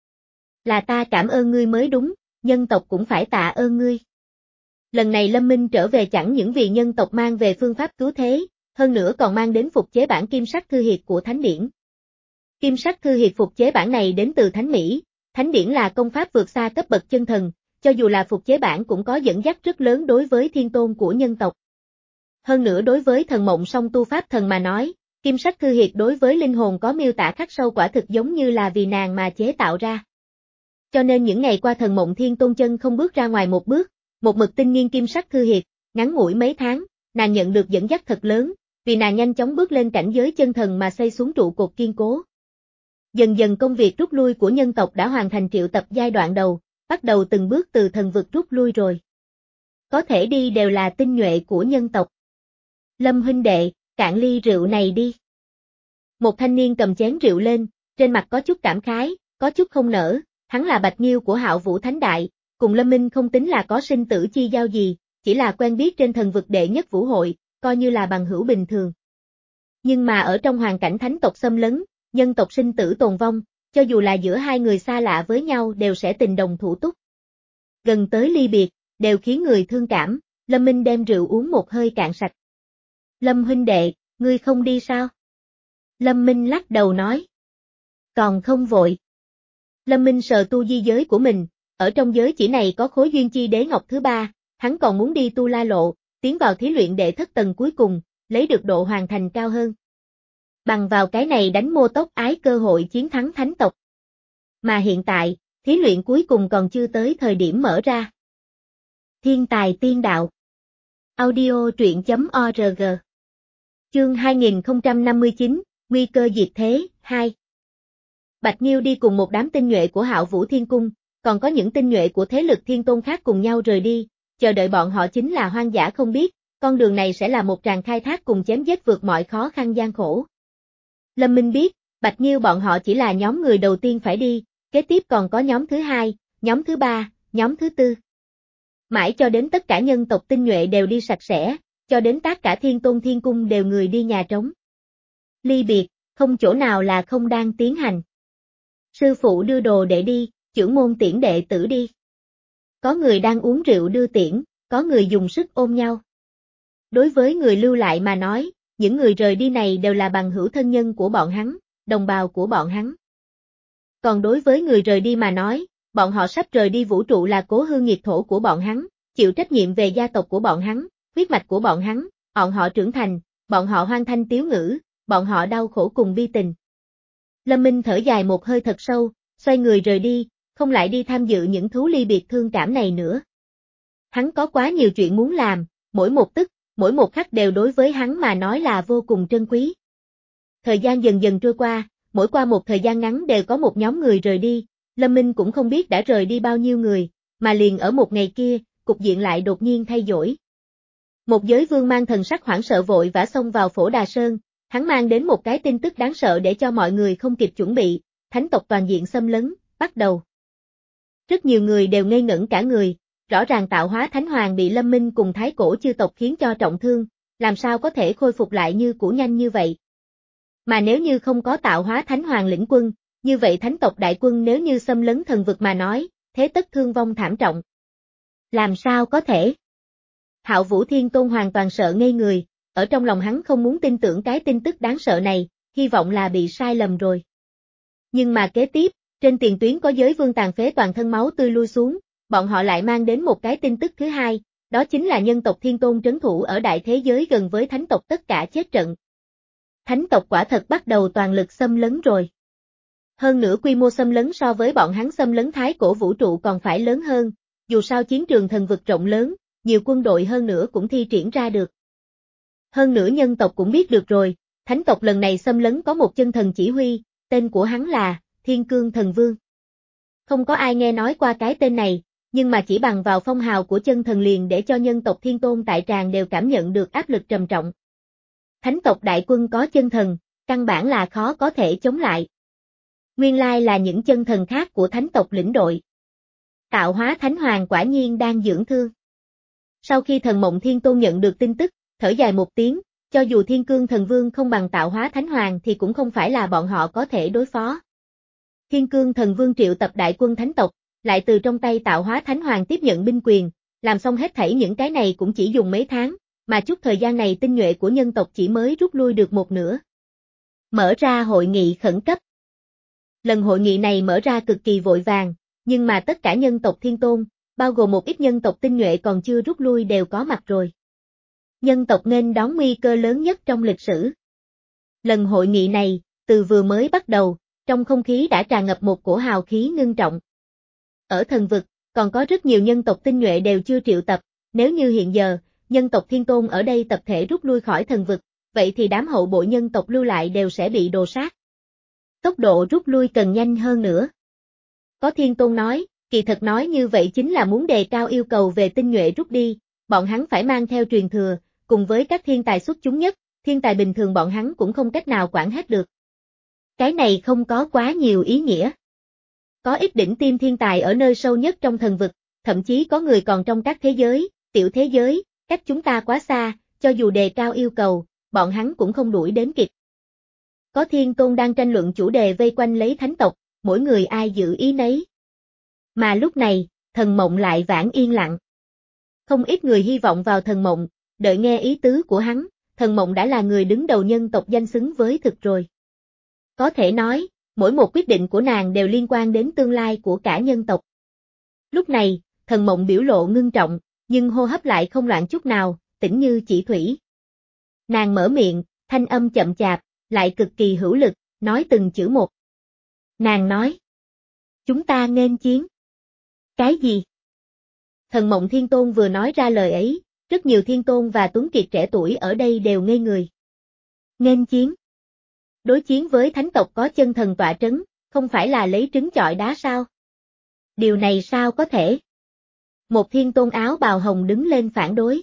S1: Là ta cảm ơn ngươi mới đúng, nhân tộc cũng phải tạ ơn ngươi. Lần này Lâm Minh trở về chẳng những vì nhân tộc mang về phương pháp cứu thế, hơn nữa còn mang đến phục chế bản Kim Sắc Thư Hiệt của Thánh Điển. Kim Sắc Thư Hiệt phục chế bản này đến từ Thánh Mỹ, Thánh Điển là công pháp vượt xa cấp bậc chân thần, cho dù là phục chế bản cũng có dẫn dắt rất lớn đối với thiên tôn của nhân tộc. Hơn nữa đối với thần mộng song tu pháp thần mà nói, Kim Sắc Thư Hiệt đối với linh hồn có miêu tả khắc sâu quả thực giống như là vì nàng mà chế tạo ra. Cho nên những ngày qua thần mộng thiên tôn chân không bước ra ngoài một bước, một mực tinh nghiên Kim Sắc Thư Hiệt, ngắn ngủi mấy tháng, nàng nhận được dẫn dắt thật lớn, vì nàng nhanh chóng bước lên cảnh giới chân thần mà xây xuống trụ cột kiên cố. Dần dần công việc rút lui của nhân tộc đã hoàn thành triệu tập giai đoạn đầu, bắt đầu từng bước từ thần vực rút lui rồi. Có thể đi đều là tinh nhuệ của nhân tộc. Lâm huynh đệ, cạn ly rượu này đi. Một thanh niên cầm chén rượu lên, trên mặt có chút cảm khái, có chút không nở, hắn là Bạch Nghiêu của Hạo Vũ Thánh Đại, cùng Lâm Minh không tính là có sinh tử chi giao gì, chỉ là quen biết trên thần vực đệ nhất vũ hội, coi như là bằng hữu bình thường. Nhưng mà ở trong hoàn cảnh thánh tộc xâm lấn, nhân tộc sinh tử tồn vong, cho dù là giữa hai người xa lạ với nhau đều sẽ tình đồng thủ túc. Gần tới ly biệt, đều khiến người thương cảm, Lâm Minh đem rượu uống một hơi cạn sạch. Lâm huynh đệ, ngươi không đi sao? Lâm Minh lắc đầu nói. Còn không vội. Lâm Minh sờ tu di giới của mình, ở trong giới chỉ này có khối duyên chi đế ngọc thứ ba, hắn còn muốn đi tu la lộ, tiến vào thí luyện đệ thất tầng cuối cùng, lấy được độ hoàn thành cao hơn. Bằng vào cái này đánh mô tốc ái cơ hội chiến thắng thánh tộc. Mà hiện tại, thí luyện cuối cùng còn chưa tới thời điểm mở ra. Thiên tài tiên đạo. Audio truyện chấm org. Chương hai nghìn không trăm năm mươi chín, Nguy cơ diệt thế, hai. Bạch Nghiêu đi cùng một đám tinh nhuệ của Hạo Vũ Thiên Cung, còn có những tinh nhuệ của thế lực thiên tôn khác cùng nhau rời đi, chờ đợi bọn họ chính là hoang dã không biết, con đường này sẽ là một tràng khai thác cùng chém giết vượt mọi khó khăn gian khổ. Lâm Minh biết, Bạch Nghiêu bọn họ chỉ là nhóm người đầu tiên phải đi, kế tiếp còn có nhóm thứ hai, nhóm thứ ba, nhóm thứ tư. Mãi cho đến tất cả nhân tộc tinh nhuệ đều đi sạch sẽ, cho đến tất cả thiên tôn thiên cung đều người đi nhà trống. Ly biệt, không chỗ nào là không đang tiến hành. Sư phụ đưa đồ để đi, chưởng môn tiễn đệ tử đi. Có người đang uống rượu đưa tiễn, có người dùng sức ôm nhau. Đối với người lưu lại mà nói, những người rời đi này đều là bằng hữu thân nhân của bọn hắn, đồng bào của bọn hắn. Còn đối với người rời đi mà nói, bọn họ sắp rời đi vũ trụ là cố hương nghiệp thổ của bọn hắn, chịu trách nhiệm về gia tộc của bọn hắn, huyết mạch của bọn hắn, bọn họ trưởng thành, bọn họ hoang thanh tiếu ngữ, bọn họ đau khổ cùng bi tình. Lâm Minh thở dài một hơi thật sâu, xoay người rời đi, không lại đi tham dự những thú ly biệt thương cảm này nữa. Hắn có quá nhiều chuyện muốn làm, mỗi một tức, mỗi một khắc đều đối với hắn mà nói là vô cùng trân quý. Thời gian dần dần trôi qua, mỗi qua một thời gian ngắn đều có một nhóm người rời đi, Lâm Minh cũng không biết đã rời đi bao nhiêu người, mà liền ở một ngày kia, cục diện lại đột nhiên thay đổi. Một giới vương mang thần sắc hoảng sợ vội vã xông vào Phổ Đà Sơn, hắn mang đến một cái tin tức đáng sợ để cho mọi người không kịp chuẩn bị, thánh tộc toàn diện xâm lấn, bắt đầu. Rất nhiều người đều ngây ngẩn cả người, rõ ràng tạo hóa thánh hoàng bị Lâm Minh cùng thái cổ chư tộc khiến cho trọng thương, làm sao có thể khôi phục lại như cũ nhanh như vậy. Mà nếu như không có tạo hóa thánh hoàng lĩnh quân, như vậy thánh tộc đại quân nếu như xâm lấn thần vực mà nói, thế tất thương vong thảm trọng. Làm sao có thể? Hạo Vũ Thiên Tôn hoàn toàn sợ ngây người, ở trong lòng hắn không muốn tin tưởng cái tin tức đáng sợ này, hy vọng là bị sai lầm rồi. Nhưng mà kế tiếp, trên tiền tuyến có giới vương tàn phế toàn thân máu tươi lui xuống, bọn họ lại mang đến một cái tin tức thứ hai, đó chính là nhân tộc Thiên Tôn trấn thủ ở đại thế giới gần với thánh tộc tất cả chết trận. Thánh tộc quả thật bắt đầu toàn lực xâm lấn rồi. Hơn nữa quy mô xâm lấn so với bọn hắn xâm lấn thái cổ vũ trụ còn phải lớn hơn, dù sao chiến trường thần vực rộng lớn, nhiều quân đội hơn nữa cũng thi triển ra được. Hơn nữa nhân tộc cũng biết được rồi, thánh tộc lần này xâm lấn có một chân thần chỉ huy, tên của hắn là Thiên Cương Thần Vương. Không có ai nghe nói qua cái tên này, nhưng mà chỉ bằng vào phong hào của chân thần liền để cho nhân tộc Thiên Tôn tại tràng đều cảm nhận được áp lực trầm trọng. Thánh tộc đại quân có chân thần, căn bản là khó có thể chống lại. Nguyên lai là những chân thần khác của thánh tộc lĩnh đội. Tạo hóa thánh hoàng quả nhiên đang dưỡng thương. Sau khi thần mộng thiên tôn nhận được tin tức, thở dài một tiếng, cho dù thiên cương thần vương không bằng tạo hóa thánh hoàng thì cũng không phải là bọn họ có thể đối phó. Thiên cương thần vương triệu tập đại quân thánh tộc, lại từ trong tay tạo hóa thánh hoàng tiếp nhận binh quyền, làm xong hết thảy những cái này cũng chỉ dùng mấy tháng, mà chút thời gian này tinh nhuệ của nhân tộc chỉ mới rút lui được một nửa. Mở ra hội nghị khẩn cấp. Lần hội nghị này mở ra cực kỳ vội vàng, nhưng mà tất cả nhân tộc thiên tôn, bao gồm một ít nhân tộc tinh nhuệ còn chưa rút lui đều có mặt rồi. Nhân tộc nên đón nguy cơ lớn nhất trong lịch sử. Lần hội nghị này, từ vừa mới bắt đầu, trong không khí đã tràn ngập một cổ hào khí ngưng trọng. Ở thần vực, còn có rất nhiều nhân tộc tinh nhuệ đều chưa triệu tập, nếu như hiện giờ, nhân tộc thiên tôn ở đây tập thể rút lui khỏi thần vực, vậy thì đám hậu bội nhân tộc lưu lại đều sẽ bị đồ sát. Tốc độ rút lui cần nhanh hơn nữa. Có thiên tôn nói, kỳ thật nói như vậy chính là muốn đề cao yêu cầu về tinh nhuệ rút đi, bọn hắn phải mang theo truyền thừa, cùng với các thiên tài xuất chúng nhất, thiên tài bình thường bọn hắn cũng không cách nào quản hết được. Cái này không có quá nhiều ý nghĩa. Có ít đỉnh tiêm thiên tài ở nơi sâu nhất trong thần vực, thậm chí có người còn trong các thế giới, tiểu thế giới, cách chúng ta quá xa, cho dù đề cao yêu cầu, bọn hắn cũng không đuổi đến kịp. Có thiên tôn đang tranh luận chủ đề vây quanh lấy thánh tộc, mỗi người ai giữ ý nấy. Mà lúc này, thần mộng lại vãn yên lặng. Không ít người hy vọng vào thần mộng, đợi nghe ý tứ của hắn, thần mộng đã là người đứng đầu nhân tộc danh xứng với thực rồi. Có thể nói, mỗi một quyết định của nàng đều liên quan đến tương lai của cả nhân tộc. Lúc này, thần mộng biểu lộ ngưng trọng, nhưng hô hấp lại không loạn chút nào, tĩnh như chỉ thủy. Nàng mở miệng, thanh âm chậm chạp, lại cực kỳ hữu lực, nói từng chữ một. Nàng nói, chúng ta nghênh chiến. Cái gì? Thần mộng thiên tôn vừa nói ra lời ấy, rất nhiều thiên tôn và tuấn kiệt trẻ tuổi ở đây đều ngây người. Nghênh chiến. Đối chiến với thánh tộc có chân thần tọa trấn, không phải là lấy trứng chọi đá sao? Điều này sao có thể? Một thiên tôn áo bào hồng đứng lên phản đối.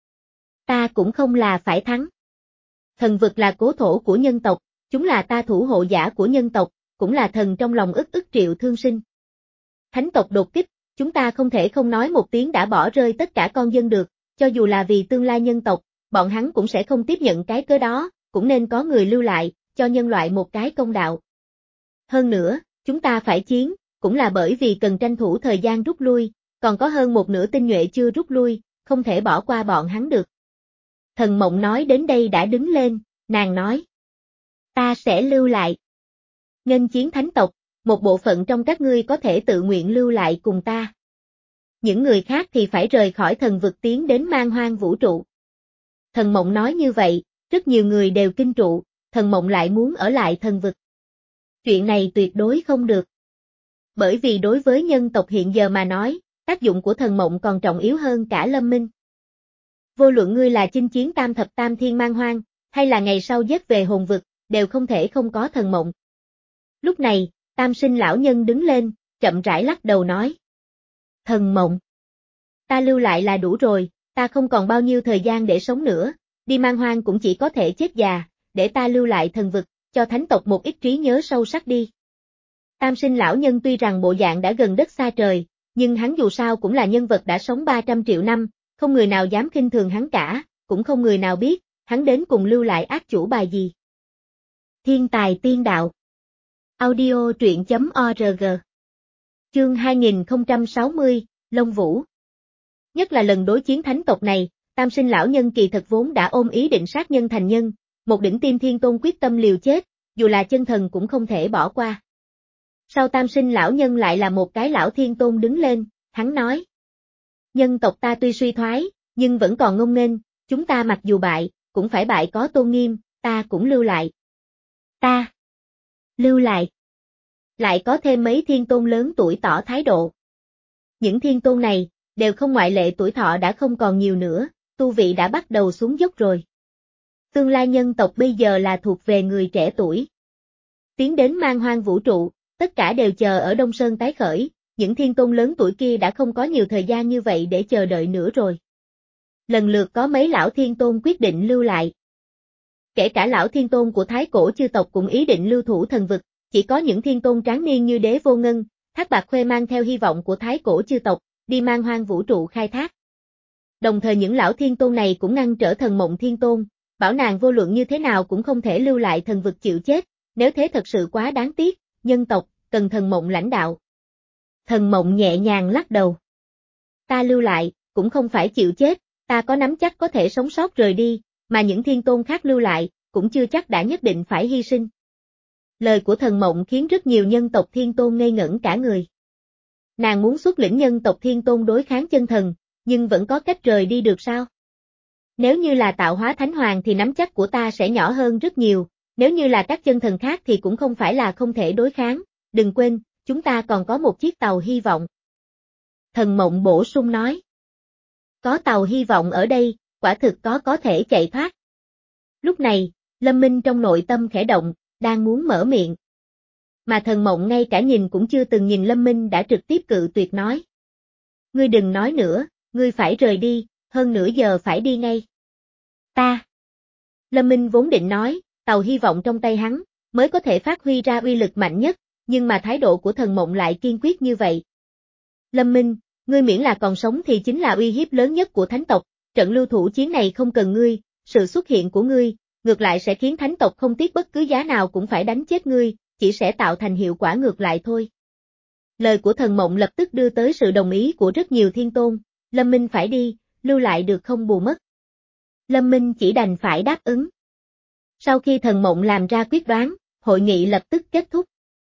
S1: Ta cũng không là phải thắng. Thần vực là cố thổ của nhân tộc, chúng là ta thủ hộ giả của nhân tộc, cũng là thần trong lòng ức ức triệu thương sinh. Thánh tộc đột kích, chúng ta không thể không nói một tiếng đã bỏ rơi tất cả con dân được, cho dù là vì tương lai nhân tộc, bọn hắn cũng sẽ không tiếp nhận cái cớ đó, cũng nên có người lưu lại, cho nhân loại một cái công đạo. Hơn nữa, chúng ta phải chiến, cũng là bởi vì cần tranh thủ thời gian rút lui, còn có hơn một nửa tinh nhuệ chưa rút lui, không thể bỏ qua bọn hắn được. Thần mộng nói đến đây đã đứng lên, nàng nói. Ta sẽ lưu lại. Nghênh chiến thánh tộc, một bộ phận trong các ngươi có thể tự nguyện lưu lại cùng ta. Những người khác thì phải rời khỏi thần vực tiến đến man hoang vũ trụ. Thần mộng nói như vậy, rất nhiều người đều kinh trụ, thần mộng lại muốn ở lại thần vực. Chuyện này tuyệt đối không được. Bởi vì đối với nhân tộc hiện giờ mà nói, tác dụng của thần mộng còn trọng yếu hơn cả Lâm Minh. Vô luận ngươi là chinh chiến tam thập tam thiên man hoang, hay là ngày sau giết về hồn vực, đều không thể không có thần mộng. Lúc này, Tam Sinh lão nhân đứng lên, chậm rãi lắc đầu nói. Thần mộng. Ta lưu lại là đủ rồi, ta không còn bao nhiêu thời gian để sống nữa, đi man hoang cũng chỉ có thể chết già, để ta lưu lại thần vực, cho thánh tộc một ít trí nhớ sâu sắc đi. Tam Sinh lão nhân tuy rằng bộ dạng đã gần đất xa trời, nhưng hắn dù sao cũng là nhân vật đã sống ba trăm triệu năm, không người nào dám khinh thường hắn cả, cũng không người nào biết, hắn đến cùng lưu lại ác chủ bài gì. Thiên tài tiên đạo. Audio truyện chấm org. Chương hai nghìn không trăm sáu mươi, Long Vũ. Nhất là lần đối chiến thánh tộc này, Tam Sinh lão nhân kỳ thật vốn đã ôm ý định sát nhân thành nhân, một đỉnh tim thiên tôn quyết tâm liều chết, dù là chân thần cũng không thể bỏ qua. Sau Tam Sinh lão nhân lại là một cái lão thiên tôn đứng lên, hắn nói. Nhân tộc ta tuy suy thoái, nhưng vẫn còn ngông nghênh, chúng ta mặc dù bại, cũng phải bại có tôn nghiêm, ta cũng lưu lại. Ta lưu lại. Lại có thêm mấy thiên tôn lớn tuổi tỏ thái độ. Những thiên tôn này, đều không ngoại lệ tuổi thọ đã không còn nhiều nữa, tu vị đã bắt đầu xuống dốc rồi. Tương lai nhân tộc bây giờ là thuộc về người trẻ tuổi. Tiến đến man hoang vũ trụ, tất cả đều chờ ở Đông Sơn tái khởi, những thiên tôn lớn tuổi kia đã không có nhiều thời gian như vậy để chờ đợi nữa rồi. Lần lượt có mấy lão thiên tôn quyết định lưu lại. Kể cả lão thiên tôn của thái cổ chư tộc cũng ý định lưu thủ thần vực, chỉ có những thiên tôn tráng niên như Đế Vô Ngân, Thác Bạt Khuê mang theo hy vọng của thái cổ chư tộc, đi man hoang vũ trụ khai thác. Đồng thời những lão thiên tôn này cũng ngăn trở Thần Mộng Thiên Tôn, bảo nàng vô luận như thế nào cũng không thể lưu lại thần vực chịu chết, nếu thế thật sự quá đáng tiếc, nhân tộc, cần Thần Mộng lãnh đạo. Thần Mộng nhẹ nhàng lắc đầu. Ta lưu lại, cũng không phải chịu chết, ta có nắm chắc có thể sống sót rời đi, mà những thiên tôn khác lưu lại, cũng chưa chắc đã nhất định phải hy sinh. Lời của Thần Mộng khiến rất nhiều nhân tộc thiên tôn ngây ngẩn cả người. Nàng muốn xuất lĩnh nhân tộc thiên tôn đối kháng chân thần, nhưng vẫn có cách rời đi được sao? Nếu như là tạo hóa thánh hoàng thì nắm chắc của ta sẽ nhỏ hơn rất nhiều, nếu như là các chân thần khác thì cũng không phải là không thể đối kháng, đừng quên, chúng ta còn có một chiếc tàu hy vọng. Thần Mộng bổ sung nói. Có tàu hy vọng ở đây, quả thực có có thể chạy thoát. Lúc này, Lâm Minh trong nội tâm khẽ động, đang muốn mở miệng. Mà Thần Mộng ngay cả nhìn cũng chưa từng nhìn Lâm Minh đã trực tiếp cự tuyệt nói. Ngươi đừng nói nữa, ngươi phải rời đi, hơn nửa giờ phải đi ngay. Ta. Lâm Minh vốn định nói, tàu hy vọng trong tay hắn, mới có thể phát huy ra uy lực mạnh nhất, nhưng mà thái độ của Thần Mộng lại kiên quyết như vậy. Lâm Minh, ngươi miễn là còn sống thì chính là uy hiếp lớn nhất của thánh tộc, trận lưu thủ chiến này không cần ngươi, sự xuất hiện của ngươi, ngược lại sẽ khiến thánh tộc không tiếc bất cứ giá nào cũng phải đánh chết ngươi, chỉ sẽ tạo thành hiệu quả ngược lại thôi. Lời của Thần Mộng lập tức đưa tới sự đồng ý của rất nhiều thiên tôn, Lâm Minh phải đi, lưu lại được không bù mất. Lâm Minh chỉ đành phải đáp ứng. Sau khi Thần Mộng làm ra quyết đoán, hội nghị lập tức kết thúc.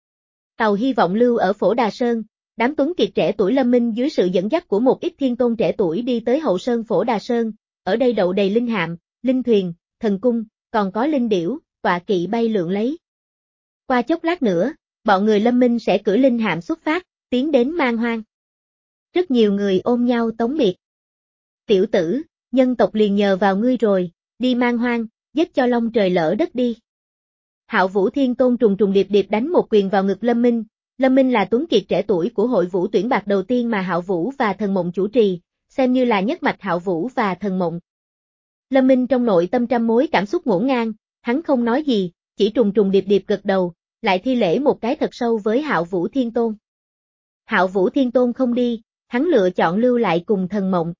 S1: Tàu hy vọng lưu ở Phổ Đà Sơn, đám tuấn kiệt trẻ tuổi Lâm Minh dưới sự dẫn dắt của một ít thiên tôn trẻ tuổi đi tới hậu sơn Phổ Đà Sơn, ở đây đậu đầy linh hạm, linh thuyền, thần cung, còn có linh điểu, tọa kỵ bay lượn lấy. Qua chốc lát nữa, bọn người Lâm Minh sẽ cưỡi linh hạm xuất phát, tiến đến man hoang. Rất nhiều người ôm nhau tống biệt. Tiểu tử, nhân tộc liền nhờ vào ngươi rồi, đi man hoang, giết cho long trời lỡ đất đi. Hạo Vũ Thiên Tôn trùng trùng điệp điệp đánh một quyền vào ngực Lâm Minh. Lâm Minh là tuấn kiệt trẻ tuổi của hội vũ tuyển bạc đầu tiên mà Hạo Vũ và Thần Mộng chủ trì, xem như là nhất mạch Hạo Vũ và Thần Mộng. Lâm Minh trong nội tâm trăm mối cảm xúc ngổn ngang, hắn không nói gì, chỉ trùng trùng điệp điệp gật đầu, lại thi lễ một cái thật sâu với Hạo Vũ Thiên Tôn. Hạo Vũ Thiên Tôn không đi, hắn lựa chọn lưu lại cùng Thần Mộng.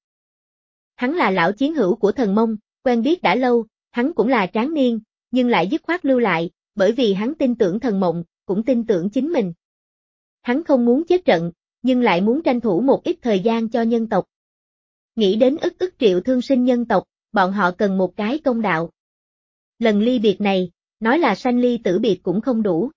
S1: Hắn là lão chiến hữu của Thần Mông, quen biết đã lâu, hắn cũng là tráng niên, nhưng lại dứt khoát lưu lại, bởi vì hắn tin tưởng Thần Mộng, cũng tin tưởng chính mình. Hắn không muốn chết trận, nhưng lại muốn tranh thủ một ít thời gian cho nhân tộc. Nghĩ đến ức ức triệu thương sinh nhân tộc, bọn họ cần một cái công đạo. Lần ly biệt này, nói là sanh ly tử biệt cũng không đủ.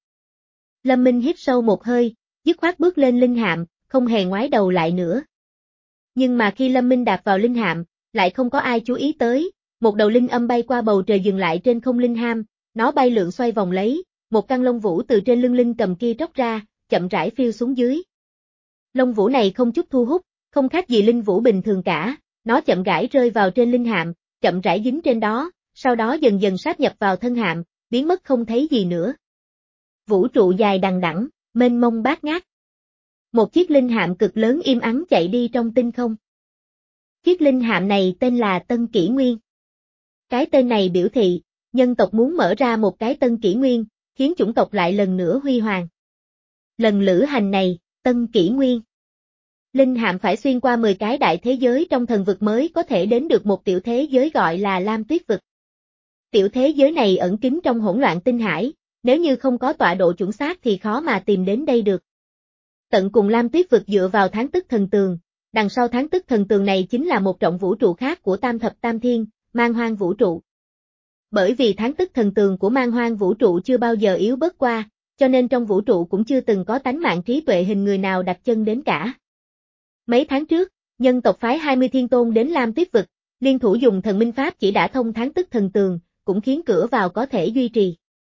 S1: Lâm Minh hít sâu một hơi, dứt khoát bước lên linh hạm, không hề ngoái đầu lại nữa. Nhưng mà khi Lâm Minh đạp vào linh hạm, lại không có ai chú ý tới, một đầu linh âm bay qua bầu trời dừng lại trên không linh ham, nó bay lượn xoay vòng lấy, một căn lông vũ từ trên lưng linh cầm kia tróc ra, chậm rãi phiêu xuống dưới. Lông vũ này không chút thu hút, không khác gì linh vũ bình thường cả, nó chậm rãi rơi vào trên linh hạm, chậm rãi dính trên đó, sau đó dần dần sáp nhập vào thân hạm, biến mất không thấy gì nữa. Vũ trụ dài đằng đẵng, mênh mông bát ngát. Một chiếc linh hạm cực lớn im ắng chạy đi trong tinh không. Chiếc linh hạm này tên là Tân Kỷ Nguyên. Cái tên này biểu thị, nhân tộc muốn mở ra một cái Tân Kỷ Nguyên, khiến chủng tộc lại lần nữa huy hoàng. Lần lữ hành này, Tân Kỷ Nguyên. Linh hạm phải xuyên qua mười cái đại thế giới trong thần vực mới có thể đến được một tiểu thế giới gọi là Lam Tuyết Vực. Tiểu thế giới này ẩn kín trong hỗn loạn tinh hải, nếu như không có tọa độ chuẩn xác thì khó mà tìm đến đây được. Tận cùng Lam Tuyết Vực dựa vào tháng tức thần tường, đằng sau tháng tức thần tường này chính là một trọng vũ trụ khác của Tam Thập Tam Thiên, Man Hoang Vũ Trụ. Bởi vì tháng tức thần tường của Man Hoang Vũ Trụ chưa bao giờ yếu bớt qua, cho nên trong vũ trụ cũng chưa từng có tánh mạng trí tuệ hình người nào đặt chân đến cả. Mấy tháng trước, nhân tộc phái hai mươi thiên tôn đến Lam Tuyết Vực, liên thủ dùng thần minh pháp chỉ đã thông tháng tức thần tường, cũng khiến cửa vào có thể duy trì.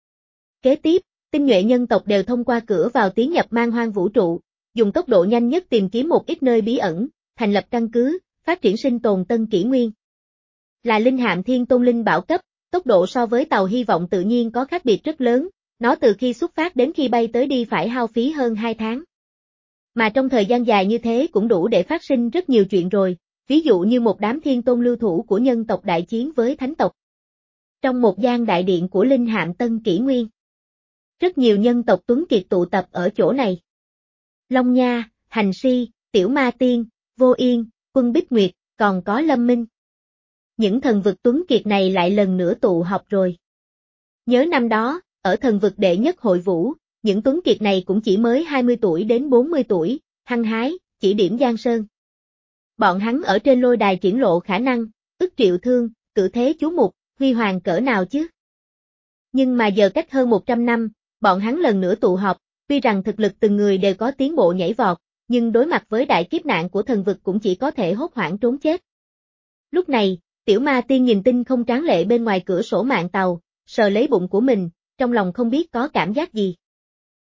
S1: Kế tiếp, tinh nhuệ nhân tộc đều thông qua cửa vào tiến nhập Man Hoang Vũ Trụ, dùng tốc độ nhanh nhất tìm kiếm một ít nơi bí ẩn, thành lập căn cứ, phát triển sinh tồn Tân Kỷ Nguyên. Là linh hạm thiên tôn linh bảo cấp, tốc độ so với tàu hy vọng tự nhiên có khác biệt rất lớn, nó từ khi xuất phát đến khi bay tới đi phải hao phí hơn hai tháng. Mà trong thời gian dài như thế cũng đủ để phát sinh rất nhiều chuyện rồi, ví dụ như một đám thiên tôn lưu thủ của nhân tộc đại chiến với thánh tộc. Trong một gian đại điện của linh hạm Tân Kỷ Nguyên, rất nhiều nhân tộc tuấn kiệt tụ tập ở chỗ này. Long Nha, Hành Si, Tiểu Ma Tiên, Vô Yên, Quân Bích Nguyệt, còn có Lâm Minh. Những thần vực tuấn kiệt này lại lần nữa tụ họp rồi. Nhớ năm đó, ở thần vực đệ nhất hội vũ, những tuấn kiệt này cũng chỉ mới hai mươi tuổi đến bốn mươi tuổi, hăng hái, chỉ điểm giang sơn. Bọn hắn ở trên lôi đài triển lộ khả năng, ức triệu thương, cử thế chú mục, huy hoàng cỡ nào chứ? Nhưng mà giờ cách hơn một trăm năm, bọn hắn lần nữa tụ họp, tuy rằng thực lực từng người đều có tiến bộ nhảy vọt, nhưng đối mặt với đại kiếp nạn của thần vực cũng chỉ có thể hốt hoảng trốn chết. Lúc này, Tiểu Ma Tiên nhìn tinh không tráng lệ bên ngoài cửa sổ mạn tàu, sờ lấy bụng của mình, trong lòng không biết có cảm giác gì.